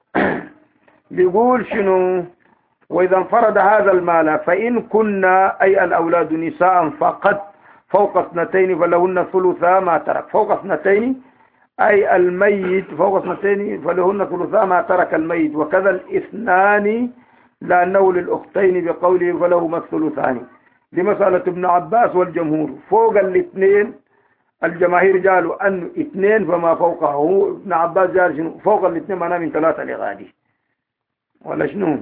بيقول شنو وإذا انفرد هذا المال فإن كنا أي الأولاد نساء فقط فوق اثنتين فلهن ثلثا ما ترك، فوق اثنتين أي الميت فوق اثنتين فلهن ثلثا ما ترك الميت، وكذا الاثنان لأنه للأختين بقوله فلهما الثلثان لمسألة ابن عباس والجمهور. فوق الاثنين الجماهير قالوا أنه اثنين فما فوقه، هو ابن عباس قال شنو فوق الاثنين معناه من ثلاثة لغادي ولا شنو،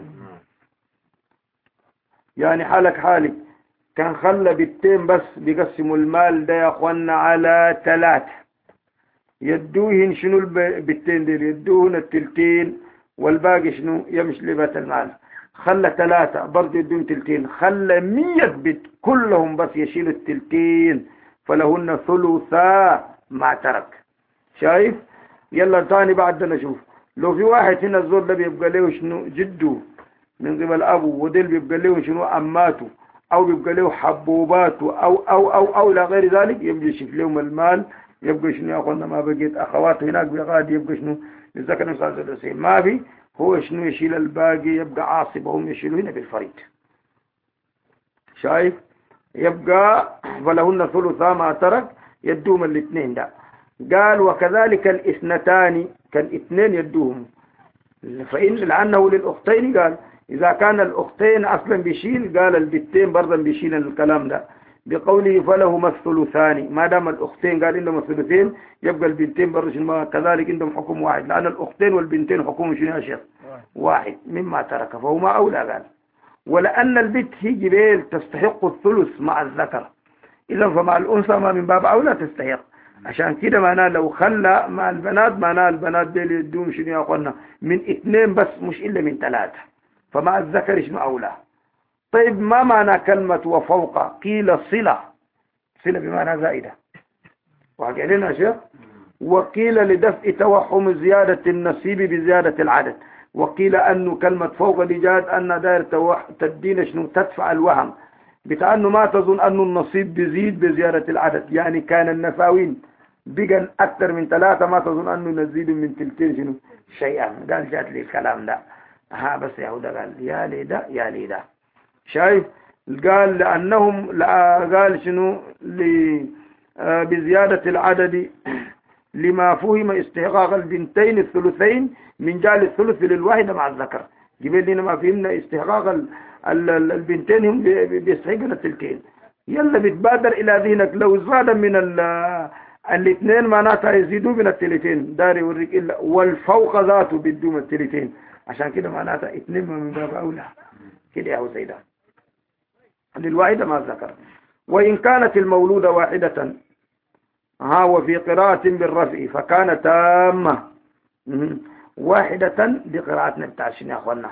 يعني حالك حالك كان خلى بنتين بس بيقسموا المال ده يا اخوانا على ثلاثة، يدوهن شنو البنتين دي يدوهن التلتين والباقي شنو يمشي لبيت المال. خلى ثلاثة برضه يدون تلتين، خلى مية بيت كلهم بس يشيلوا التلتين فلهن ثلثا ما ترك. شايف؟ يلا تاني بعد نشوف لو في واحد هنا الزول ده بيبقى له شنو جده من قبل ابوه وديل بيبقى له شنو اماته او بيبقى له حبوباته او او او او الى غير ذلك، يبقى يشوف لهم المال يبقى شنو يا اخوانا ما بقيت اخواته هناك بغادي يبقى شنو الذكر مثل الانثيين ما في، هو شنو يشيل الباقي يبقى عاصبهم يشيلوا هنا بالفريد. شايف؟ يبقى فلهن ثلثا ما ترك يدوهم الاثنين ده. قال وكذلك الاثنتان كان اثنين يدوهم، فإن لأنه للأختين قال إذا كان الأختين أصلا بيشيل قال البنتين برضا بيشيل الكلام ده بقوله فلهما الثلثان، ما دام الأختين قال إنهم الثلثين يبقى البنتين برضا كذلك عندهم حكم واحد، لأن الأختين والبنتين حكم شنو يا شيخ واحد مما ترك فهما أولى. قال ولأن البنت هي جبال تستحق الثلث مع الذكر، إذا فمع الأنثى ما من باب أولى تستحق، عشان كده معناه لو خلى مع البنات معناه البنات دي اللي يدوم شنو يا اخوانا من اثنين بس مش الا من ثلاثة، فمع الذكر شنو اولى. طيب ما معنى كلمة وفوق؟ قيل صلة، صلة بمعنى زائدة وحكي لنا شيخ. وقيل لدفع توهم زيادة النصيب بزيادة العدد. وقيل أنه كلمة فوق لجاد أن دائر تدين شنو تدفع الوهم بتاع أنه ما تظن أنه النصيب بيزيد بزيادة العدد، يعني كان النفاوين بقى أكثر من ثلاثة ما تظن أنه نزيد من تلتين شنو شيئا. قال جات لي الكلام ده ها بس يهودا قال يا لي ده يا لي ده شايف. قال لأنهم لا قال شنو بزيادة العدد لما فهم استحقاق البنتين الثلثين من جعل الثلث للواحدة مع الذكر. جبل لنا ما فهمنا استحقاق البنتين هم بيستحقنا الثلثين. يلا بتبادر إلى ذهنك لو زاد من الاثنين معناتها يزيدوا من الثلثين داري يوريك إلا والفوق ذاته بدون الثلثين، عشان كده معناتها اثنين من باب أولى كده يا سيدة للواحدة مع الذكر. وإن كانت المولودة واحدة ها وفي قراءة بالرفع فكان تامة. واحدة بقراءتنا بتاع شنو يا اخوانا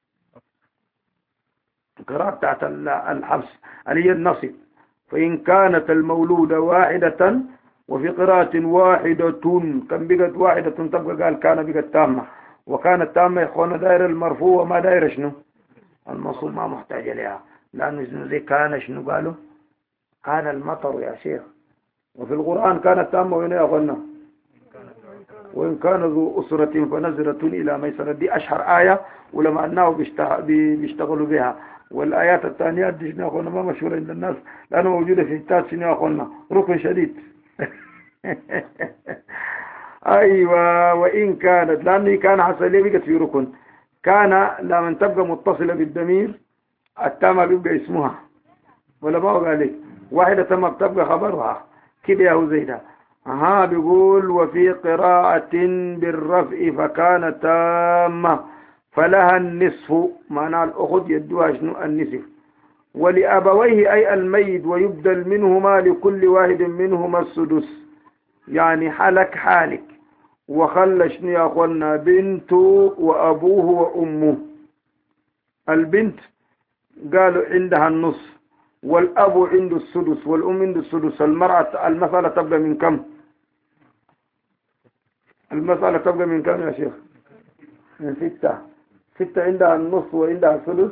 قراءة بتاعت الحفص اللي هي النصب. فإن كانت المولودة واحدة وفي قراءة واحدة كان بقت واحدة تبقى قال كان بقت تامة. وكانت تامة يا اخوانا داير المرفوع وما داير شنو المنصوب ما محتاج لها، لأنه زي كان شنو قالوا كان المطر يا شيخ. وفي القرآن كانت تامة وين يا أخوانا وإن كان ذو أسرة فنزرة إلى ميسرة. دي أشهر آية ولما أنه بيشتغلوا بها. والآيات الثانية دي يا أخوانا ما مشهورة عند الناس لأنه موجودة في التات يا أخوانا ركن شديد. أيوة وإن كانت لأنه كان حصل لي بقت في ركن. كان لما تبقى متصلة بالضمير التامة بيبقى اسمها ولا ما قال لك واحدة تامة بتبقى خبرها كده يا هو زيدا. ها بيقول وفي قراءة بالرفع فكان تامة فلها النصف معنى الأخذ يدوها شنو النصف. ولأبويه أي الميت ويبدل منهما لكل واحد منهما السدس، يعني حالك حالك وخلى شنو يا أخوانا بنته وأبوه وأمه. البنت قالوا عندها النصف والأب عنده السدس والأم عنده السدس. المرأة المسألة تبقى من كم؟ المسألة تبقى من كم يا شيخ؟ من ستة. ستة عندها النصف وعندها السدس.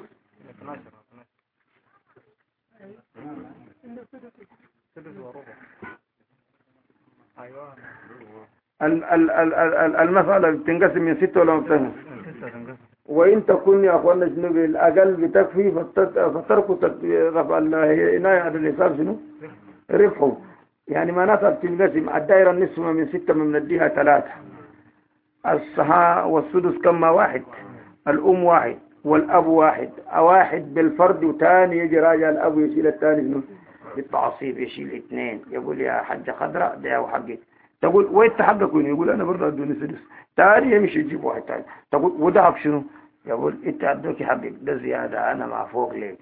المسألة بتنقسم من ستة ولا مبتنى؟ وإن تكون يا أخوانا شنو بالأقل بتكفي فتركوا رفع العناية على الحساب شنو ربحه. يعني معناتها بتنقسم الدائرة النصف من ستة من نديها ثلاثة. الصحاء والسدس كما واحد. الأم واحد والأب واحد. واحد بالفرد وثاني يجي راجع الأب يشيل الثاني شنو بالتعصيب يشيل اثنين. يقول يا حجة خضراء ده وحقك. تقول وين تحقق وين؟ يقول أنا برضه أدوني سدس. تاني يمشي يجيب واحد تاني. تقول وذهب شنو؟ يقول انت عدوك حقك ده زيادة أنا مع فوق ليك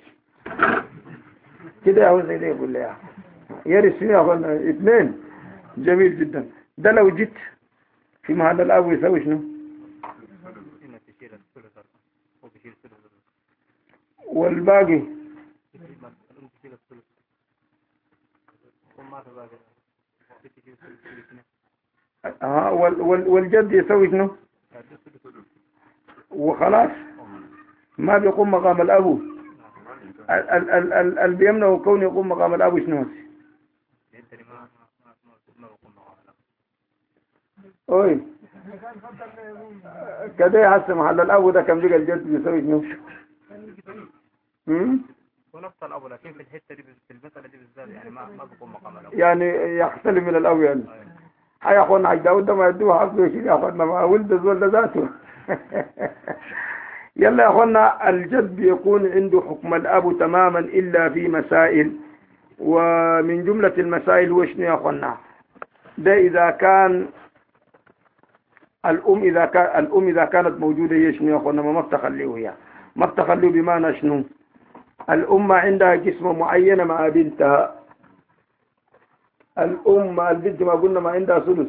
كده. هو زي ده يقول لي يرث يا أخوانا اثنين. جميل جدا. ده لو جيت في محل الأب يسوي شنو؟ والباقي ها وال وال والجد يسوي شنو؟ وخلاص ما بيقوم مقام الأبو. اللي بيمنعه كون يقوم مقام الأبو شنو؟ اوي كده يحسن محل الأبو ده كان بيقى الجد يسوي شنو؟ امم ونفس الأبو لكن في الحتة دي في المسألة دي بالذات يعني ما ما بيقوم مقام الأبو يعني يختلف من الأبو يعني. هيا يا اخوانا حاج داود ده ما يدوه حقه يشيل يا اخوانا ما ولد الزول ذاته. يلا يا اخوانا الجد يكون عنده حكم الاب تماما الا في مسائل. ومن جملة المسائل هو شنو يا اخوانا؟ ده اذا كان الام اذا كان الام اذا كانت موجودة هي شنو يا اخوانا ما بتخليه هي ما بتخليه بمعنى شنو؟ الام عندها جسم معينة مع بنتها الأم مع البنت ما قلنا ما عندها ثلث.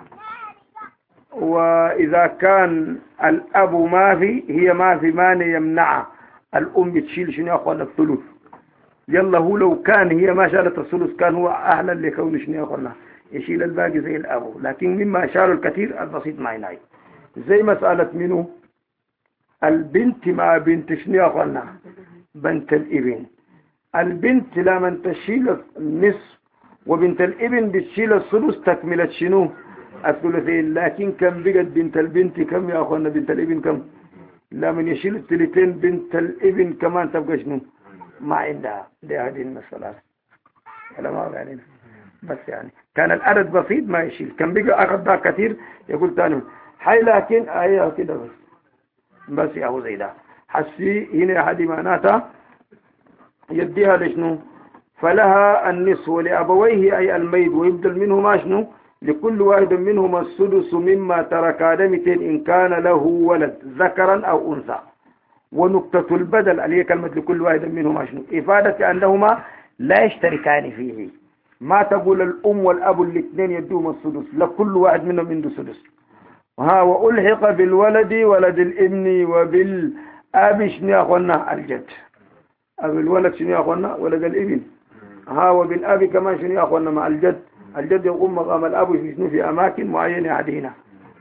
وإذا كان الأب ما في هي ما في مانع يمنعها، الأم بتشيل شنو يا أخوانا الثلث. يلا هو لو كان هي ما شالت الثلث كان هو أهلا لكون شنو يا أخوانا يشيل الباقي زي الأب، لكن مما شالوا الكثير البسيط ما ينعي. زي مسألة منه البنت مع بنت شنو يا أخوانا بنت الابن. البنت لما تشيل النصف وبنت الابن بتشيل الثلث تكملة شنو الثلثين. لكن كم بقت بنت البنت كم يا أخوانا بنت الابن كم؟ لمن يشيل الثلثين بنت الابن كمان تبقى شنو ما عندها. دي هذه المسألة ولا ما علينا بس يعني كان العدد بسيط ما يشيل، كان بقى أخذ ده كثير يقول تاني حي. لكن أيها كده بس بس يا أبو زيدا حسي هنا هذه معناتها يديها لشنو فلها النصف ولأبويه أي الميت ويبدل منهما شنو لكل واحد منهما السدس مما ترك آدمتين إن كان له ولد ذكرا أو أنثى. ونقطة البدل اللي هي كلمة لكل واحد منهما شنو إفادة أنهما لا يشتركان فيه. ما تقول الأم والأب الاثنين يدوم السدس، لكل واحد منهم عنده سدس. ها وألحق بالولد ولد الابن وبالأب شنو يا أخوانا الجد. أبو الولد شنو يا أخوانا ولد الابن. ها وبالأب كمان شنو يا أخوانا مع الجد. الجد يقوم مقام الأب في شنو في أماكن معينة عدينا.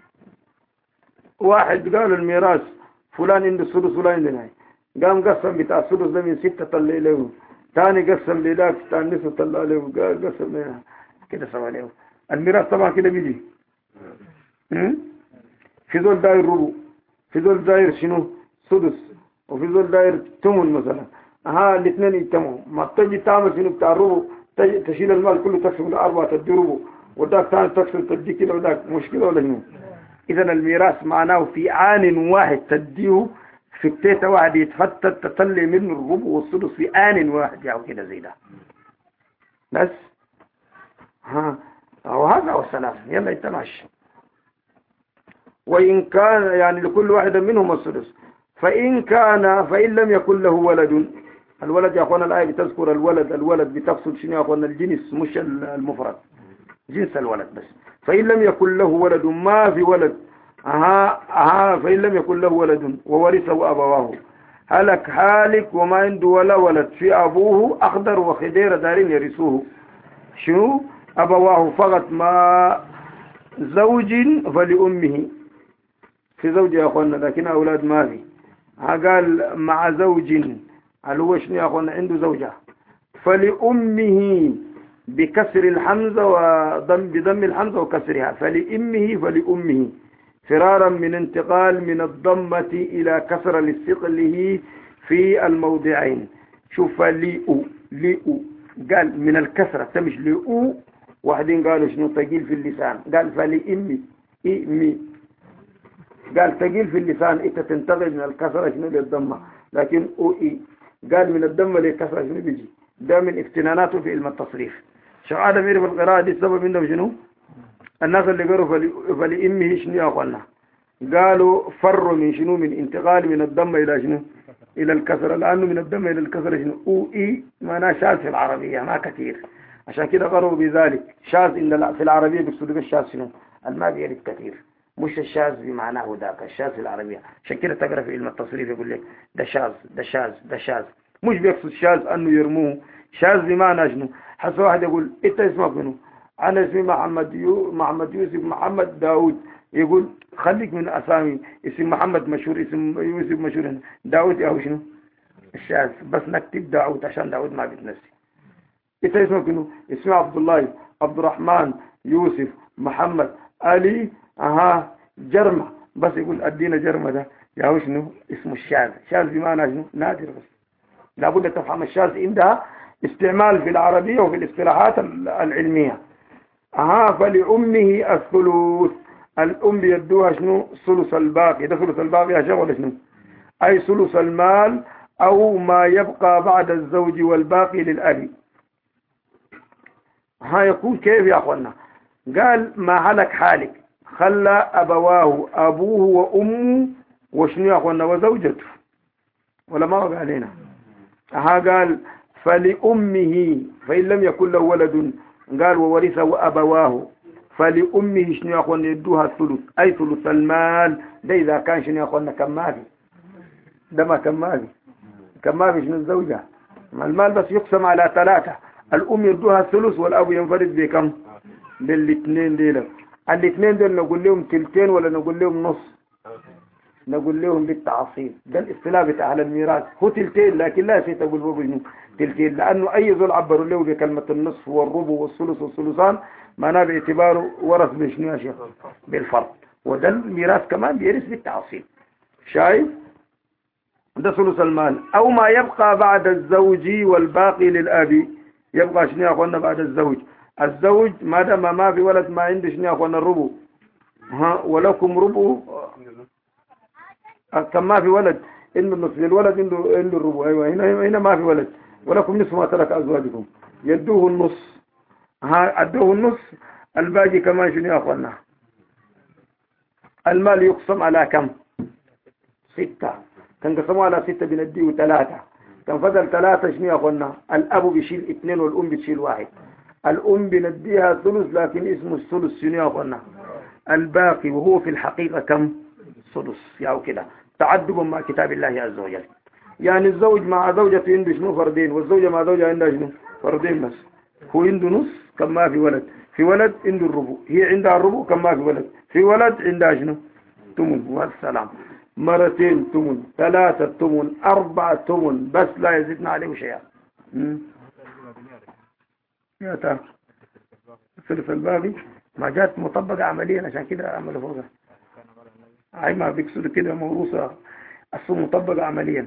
واحد قال الميراث فلان عنده السدس فلان عنده، قام قسم بتاع السدس ده من ستة طلع له، ثاني قسم لذاك بتاع النصف طلع له، قسم كده سوى له. الميراث طبعا كده بيجي في ذول داير ربع، في ذول داير شنو سدس، وفي ذول داير ثمن مثلا. ها الاثنين يجتمعوا ما تجي تعمل شنو بتاع الربع تشيل المال كله تقسم لأربعة تدي ربع، وذاك ثاني تقسم تدي كده، وذاك مشكلة ولا شنو؟ إذا الميراث معناه في آن واحد تديه في كتيتة واحد يتفتت تطلع منه الربع والسدس في آن واحد يعني كده زي ده بس. ها وهذا هو السلام يلا يتماشى. وإن كان يعني لكل واحد منهم السدس. فإن كان فإن لم يكن له ولد. الولد يا أخوانا الآية بتذكر الولد، الولد بتقصد شنو يا أخوانا الجنس مش المفرد، جنس الولد بس. فإن لم يكن له ولد ما في ولد أها أها فإن لم يكن له ولد وورثه أبواه هلك هالك وما عنده ولا ولد في أبوه أخضر وخضير دارين يرثوه شنو أبواه فقط ما زوج فلأمه. في زوج يا أخوانا لكن أولاد ما في. قال مع زوج اللي هو شنو يا أخوانا عنده زوجة فلأمه بكسر الحمزة وضم بضم الحمزة وكسرها فلأمه فلأمه فرارا من انتقال من الضمة إلى كسر لثقله في الموضعين. شوف لئو لئو قال من الكسرة تمش لئو، واحدين قالوا شنو ثقيل في اللسان قال فلأمي إمي قال ثقيل في اللسان إنت تنتقل من الكسرة شنو للضمة، لكن أو إي قال من الضمة للكسرة شنو بيجي ده من افتناناته في علم التصريف. شعادة ميري في القراءة دي السبب عندهم شنو الناس اللي قالوا فلأمه شنو يا أخوانا قالوا فروا من شنو من انتقال من الضمة إلى شنو إلى الكسرة، لأنه من الضمة إلى الكسرة شنو أو إي معناه شاذ في العربية ما كثير، عشان كده قالوا بذلك شاذ إن في العربية بيقصدوا بالشاذ شنو الماء يرد كثير مش الشاذ بمعناه ذاك الشاذ في العربية. عشان كده تقرأ في علم التصريف يقول لك ده شاذ ده شاذ ده شاذ، مش بيقصد شاذ أنه يرموه، شاذ بمعنى شنو. حتى واحد يقول انت اسمك منو؟ انا اسمي محمد يو محمد يوسف محمد داود، يقول خليك من اسامي اسم محمد مشهور اسم يوسف مشهور داود يا هو شنو الشاذ بس نكتب داود عشان داود ما بيتنسي. انت اسمك منو؟ اسمي عبد الله عبد الرحمن يوسف محمد علي اها جرمه بس يقول ادينا جرمه ده يا هو شنو اسمه الشاذ. شاذ بمعنى شنو نادر بس لابد تفهم الشاذ عندها استعمال في العربية وفي الاصطلاحات العلمية. أها فلأمه الثلث الأم يدوها شنو ثلث الباقي، ده ثلث الباقي يا شيخ ولا شنو أي ثلث المال أو ما يبقى بعد الزوج والباقي للأب. ها يقول كيف يا أخوانا قال ما هلك حالك خلى أبواه أبوه وأمه وشنو يا أخوانا وزوجته ولا ما وقع علينا. ها قال فلأمه فإن لم يكن له ولد قال وورثه أبواه فلأمه شنو يا أخوانا يدوها الثلث أي ثلث المال ده إذا كان شنو يا أخوانا كم مالي ده ما كم مالي كم مالي شنو الزوجة المال بس يقسم على ثلاثة الأم يدوها الثلث والأب ينفرد بكم بالاثنين ديلا الاثنين دول نقول لهم تلتين ولا نقول لهم نص نقول لهم بالتعصيب ده الاصطلاح بتاع أهل الميراث هو تلتين لكن لا شيء تقول بابا تلتين لأنه أي ذول عبروا له بكلمة النصف والربع والثلث والثلثان معناه باعتباره ورث بشنو يا شيخ بالفرض وده الميراث كمان بيرث بالتعصيب شايف ده ثلث المال أو ما يبقى بعد الزوج والباقي للأب يبقى شنو يا أخوانا بعد الزوج الزوج ما دام ما في ولد ما عنده شنو يا أخوانا الربع ها ولكم ربع كم ما في ولد عنده النصف الولد عنده عنده الربع أيوة هنا هنا ما في ولد ولكم نصف ما ترك أزواجكم يدوه النص ها أدوه النص الباقي كمان شنو يا أخوانا المال يقسم على كم ستة تنقسموا على ستة بنديه ثلاثة تنفضل ثلاثة شنو يا أخوانا الأب بيشيل اثنين والأم بتشيل واحد الأم بنديها ثلث لكن اسمه الثلث شنو يا أخوانا الباقي وهو في الحقيقة كم ثلث يا كده تعدبا مع كتاب الله عز وجل يعني الزوج مع زوجته عنده شنو فردين والزوجة مع زوجها عندها شنو فردين بس هو عنده نص كم ما في ولد في ولد عنده الربع هي عندها الربع كم ما في ولد في ولد عندها شنو ثمن والسلام مرتين ثمن ثلاثة ثمن أربعة ثمن بس لا يزيدنا عليه شيئا يا ترى الثلث الباقي ما جات مطبقة عمليا عشان كده عملوا فوقها هاي ما بيقصدوا كده موروثة أصلا مطبقة عمليا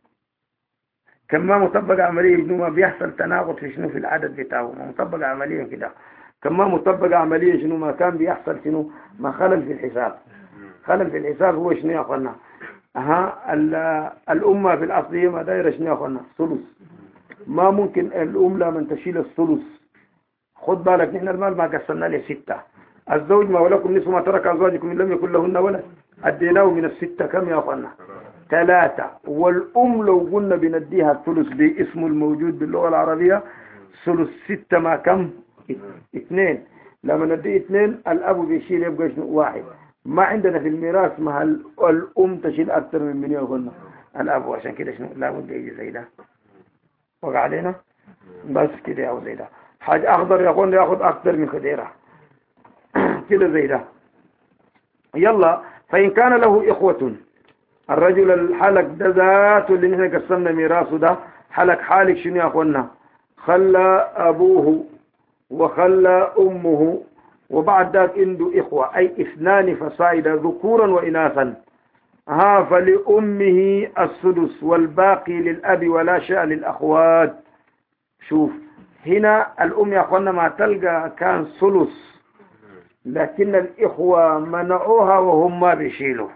كما مطبقة عمليا شنو ما بيحصل تناقض في شنو في العدد بتاعه ما مطبقة عمليا كده كما مطبقة عمليا شنو ما كان بيحصل شنو ما خلل في الحساب خلل في الحساب هو شنو يا أخوانا أها الأمة في الأصلية ما دايرة شنو يا أخوانا ثلث ما ممكن الأم لما تشيل الثلث خد بالك نحن المال ما قسمنا له ستة الزوج ما ولكم نصف ما ترك أزواجكم إن لم يكن لهن ولد أديناه من الستة كم يا أخوانا ثلاثة والأم لو قلنا بنديها الثلث باسمه الموجود باللغة العربية ثلث ستة ما كم اثنين لما ندي اثنين الأب بيشيل يبقى شنو واحد ما عندنا في الميراث مع الأم تشيل أكثر من من يقولنا الأب عشان كده شنو لا بد يجي زي ده وقع علينا بس كده أو زي ده حاجة أخضر يقول يأخذ أكثر من خديرة كده زي ده يلا فإن كان له إخوة الرجل الحلق ده ذات اللي نحن قسمنا ميراثه ده حلق حالك شنو يا أخوانا خلى أبوه وخلى أمه وبعد ذلك عنده إخوة أي اثنان فصاعدا ذكورا وإناثا ها فلأمه السدس والباقي للأب ولا شيء للأخوات شوف هنا الأم يا أخوانا ما تلقى كان ثلث لكن الإخوة منعوها وهم ما بيشيلوا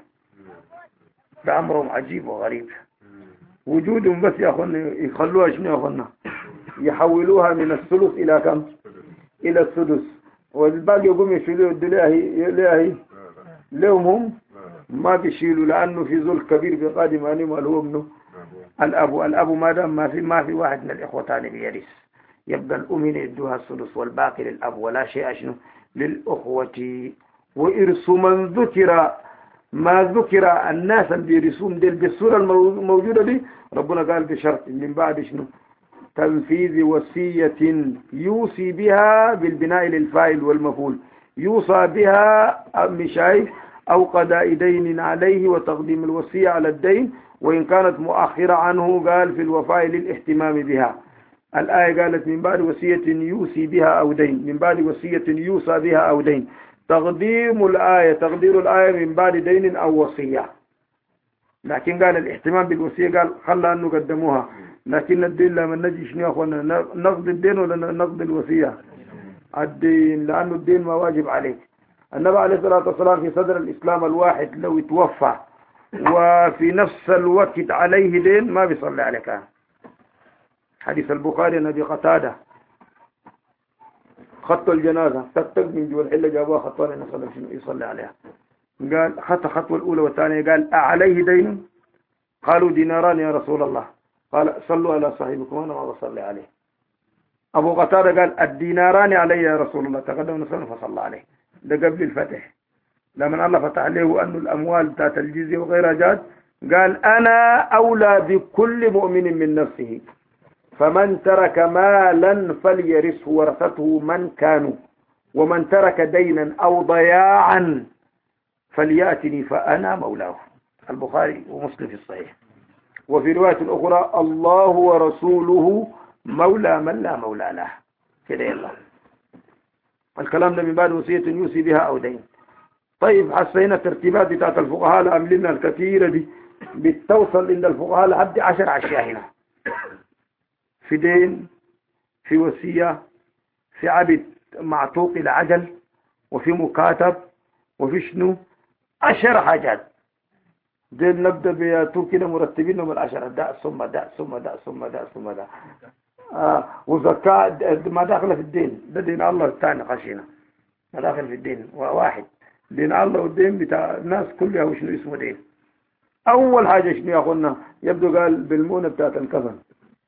ده أمرهم عجيب وغريب وجودهم بس يا أخوانا يخلوها شنو يا أخوانا يحولوها من الثلث إلى كم إلى السدس والباقي يقوم يشيلوا الدلاهي لهم هم ما بيشيلوا لأنه في ذل كبير بقادم أنهم هو ابنه الأب الأب ما دام ما في ما في واحد من الإخوتان بيرث يبقى الأم يدوها الثلث والباقي للأب ولا شيء شنو للأخوة وإرث من ذكر ما ذكر الناس اللي بيرثون ديل بالصورة الموجودة دي ربنا قال بشرط من بعد شنو تنفيذ وصية يوصي بها بالبناء للفاعل والمفعول يوصى بها مشاي أو قضاء دين عليه وتقديم الوصية على الدين وإن كانت مؤخرة عنه قال في الوفاء للاهتمام بها الآية قالت من بعد وصية يوصي بها أو دين من بعد وصية يوصى بها أو دين تقديم الآية تقدير الآية من بعد دين أو وصية لكن قال الاهتمام بالوصية قال خلى أن نقدموها لكن الدين لما نجي شنو يا أخوانا نقضي الدين ولا نقضي الوصية الدين لأنه الدين ما واجب عليك النبي عليه الصلاة والسلام في صدر الإسلام الواحد لو توفى وفي نفس الوقت عليه دين ما بيصلي عليك حديث البخاري النبي قتادة خط الجنازة تكتب من جوا الحلة جابوها خطوة لأنه صلى شنو يصلي عليها قال خط خطوة الأولى والثانية قال أعليه دين قالوا ديناران يا رسول الله قال صلوا على صاحبكم أنا ما بصلي عليه أبو قتادة قال الديناران علي يا رسول الله، تقدم نصر فصلى عليه. ده قبل الفتح، لما الله فتح عليه أن الأموال بتاعت الجزية وغيرها جات، قال أنا أولى بكل مؤمن من نفسه، فمن ترك مالا فليرثه ورثته من كانوا، ومن ترك دينا أو ضياعا فليأتني فأنا مولاه. البخاري ومسلم في الصحيح. وفي رواية أخرى الله ورسوله مولى من لا مولى له. كده يلا الكلام ده من بعد وصية يوصي بها أو دين. طيب حسينا الترتيبات بتاعت الفقهاء الأملنا الكثيرة دي بتوصل عند الفقهاء لحد عشر أشياء هنا، في دين، في وصية، في عبد معتوق العجل، وفي مكاتب، وفي شنو عشر حاجات. دين نبدأ بياتوا كده مرتبينهم العشرة، ده ثم ده ثم ده ثم ده ثم ده. آه وزكاة ما داخل في الدين، ده دين الله الثاني خشينا ما داخل في الدين واحد. دين الله والدين بتاع الناس كلها وشنو اسمه دين. أول حاجة شنو يا أخونا؟ يبدو قال بالمونة بتاعت الكفن،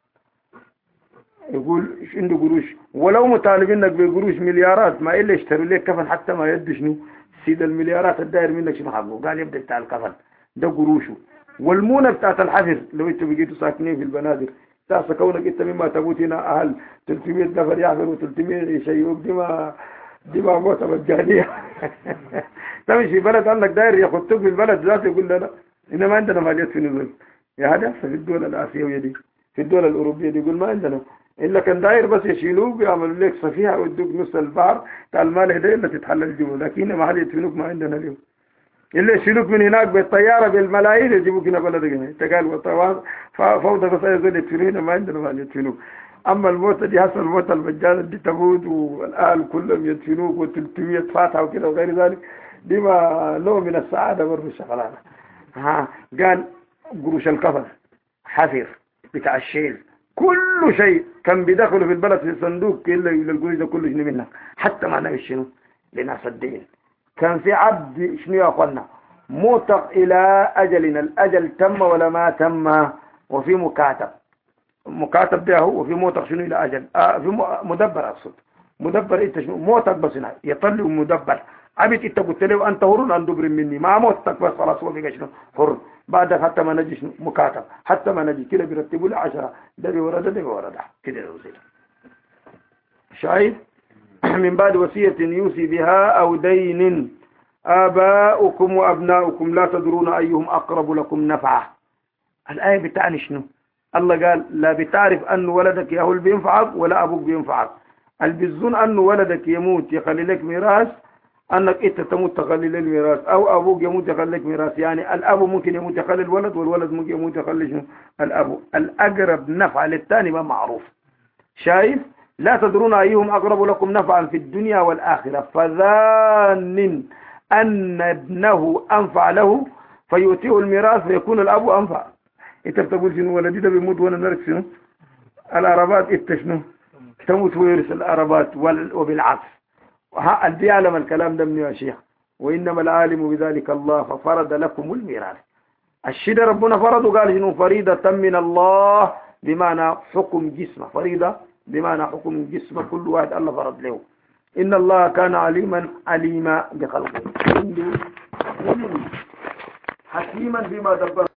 يقول عنده قروش، ولو مطالبينك بقروش مليارات ما إلا يشتروا لك كفن حتى ما يد شنو سيد المليارات الداير منك شنو حقه. قال يبدأ بتاع الكفن ده قروشه. والمونة بتاعت الحفر لو انتوا بقيتوا ساكنين في البنادر تاسا كونك انت مما تموت هنا اهل ثلاثمية نفر يحفروا ثلاثمية يشيوك، دي ما دي ما موتة مجانية. تمشي في بلد انك داير ياخدوك في البلد ذاته يقول لا انما عندنا ماليات في نزول. يا هذا في الدول الاسيوية دي، في الدول الاوروبية دي يقول ما عندنا الا كان داير بس يشيلوك يعملوا لك صفيحة ويدوك نص البحر تاع المال هدي الا تتحلل جوا، لكن ما حد يدفنوك ما عندنا اليوم. اللي يشيلوك من هناك بالطيارة بالملايين يجيبوك هنا بلدك هنا. تقال وطوال فوضى بس يزول يدفنونا ما عندنا ما يدفنوك. أما الموتى دي حسن الموتى المجانة دي تموت والأهل كلهم يدفنوك وثلاثمية فاتحة وكذا وغير ذلك، دي ما نوع من السعادة برضه الشغلانة. ها قال قروش الكفن، حفر بتاع الشيل، كل شيء كان بيدخلوا في البلد في الصندوق إلا القروش ده كله شنو منها، حتى ما نعمل شنو لناس الدين. كان في عبد شنو يا أخوانا موثق إلى أجلنا، الأجل تم ولا ما تم، وفي مكاتب، مكاتب ده هو، وفي موثق شنو إلى أجل، آه في مدبر أقصد، مدبر إنت شنو موثق بس هنا يطلع مدبر. عبد إنت قلت له أنت حر أن دبر مني ما موثق بس خلاص هو بقى شنو حر. بعد حتى ما نجي شنو مكاتب، حتى ما نجي كده بيرتبوا له عشرة، ده بيورد ده بيورد كده يوصل. شايف؟ من بعد وصية يوصي بها أو دين آباؤكم وأبناؤكم لا تدرون أيهم أقرب لكم نفعا. الآية بتعني شنو؟ الله قال لا بتعرف أن ولدك يا هو اللي بينفعك ولا أبوك بينفعك. اللي بيظن أن ولدك يموت يخلي لك ميراث أنك أنت تموت تخلي له الميراث، أو أبوك يموت يخلي لك ميراث. يعني الأب ممكن يموت يخلي الولد، والولد ممكن يموت يخلي شنو الأب. الأقرب نفع للثاني ما معروف. شايف؟ لا تدرون أيهم أقرب لكم نفعا في الدنيا والآخرة، فظان أن ابنه أنفع له فيؤتيه الميراث فيكون الأب أنفع. أنت بتقول شنو ولدي ده بيموت وأنا نرك شنو العربات، أنت شنو تموت ويرث العربات وبالعكس. ها اللي يعلم الكلام ده منه يا شيخ، وإنما العالم بذلك الله ففرض لكم الميراث. الشيء ربنا فرضه قال شنو فريضة من الله، بمعنى حكم جسمه، فريضة بمعنى حكم جسم كل واحد الله فرض له. إن الله كان عليما عليما بخلقه، حكيما بما دبر.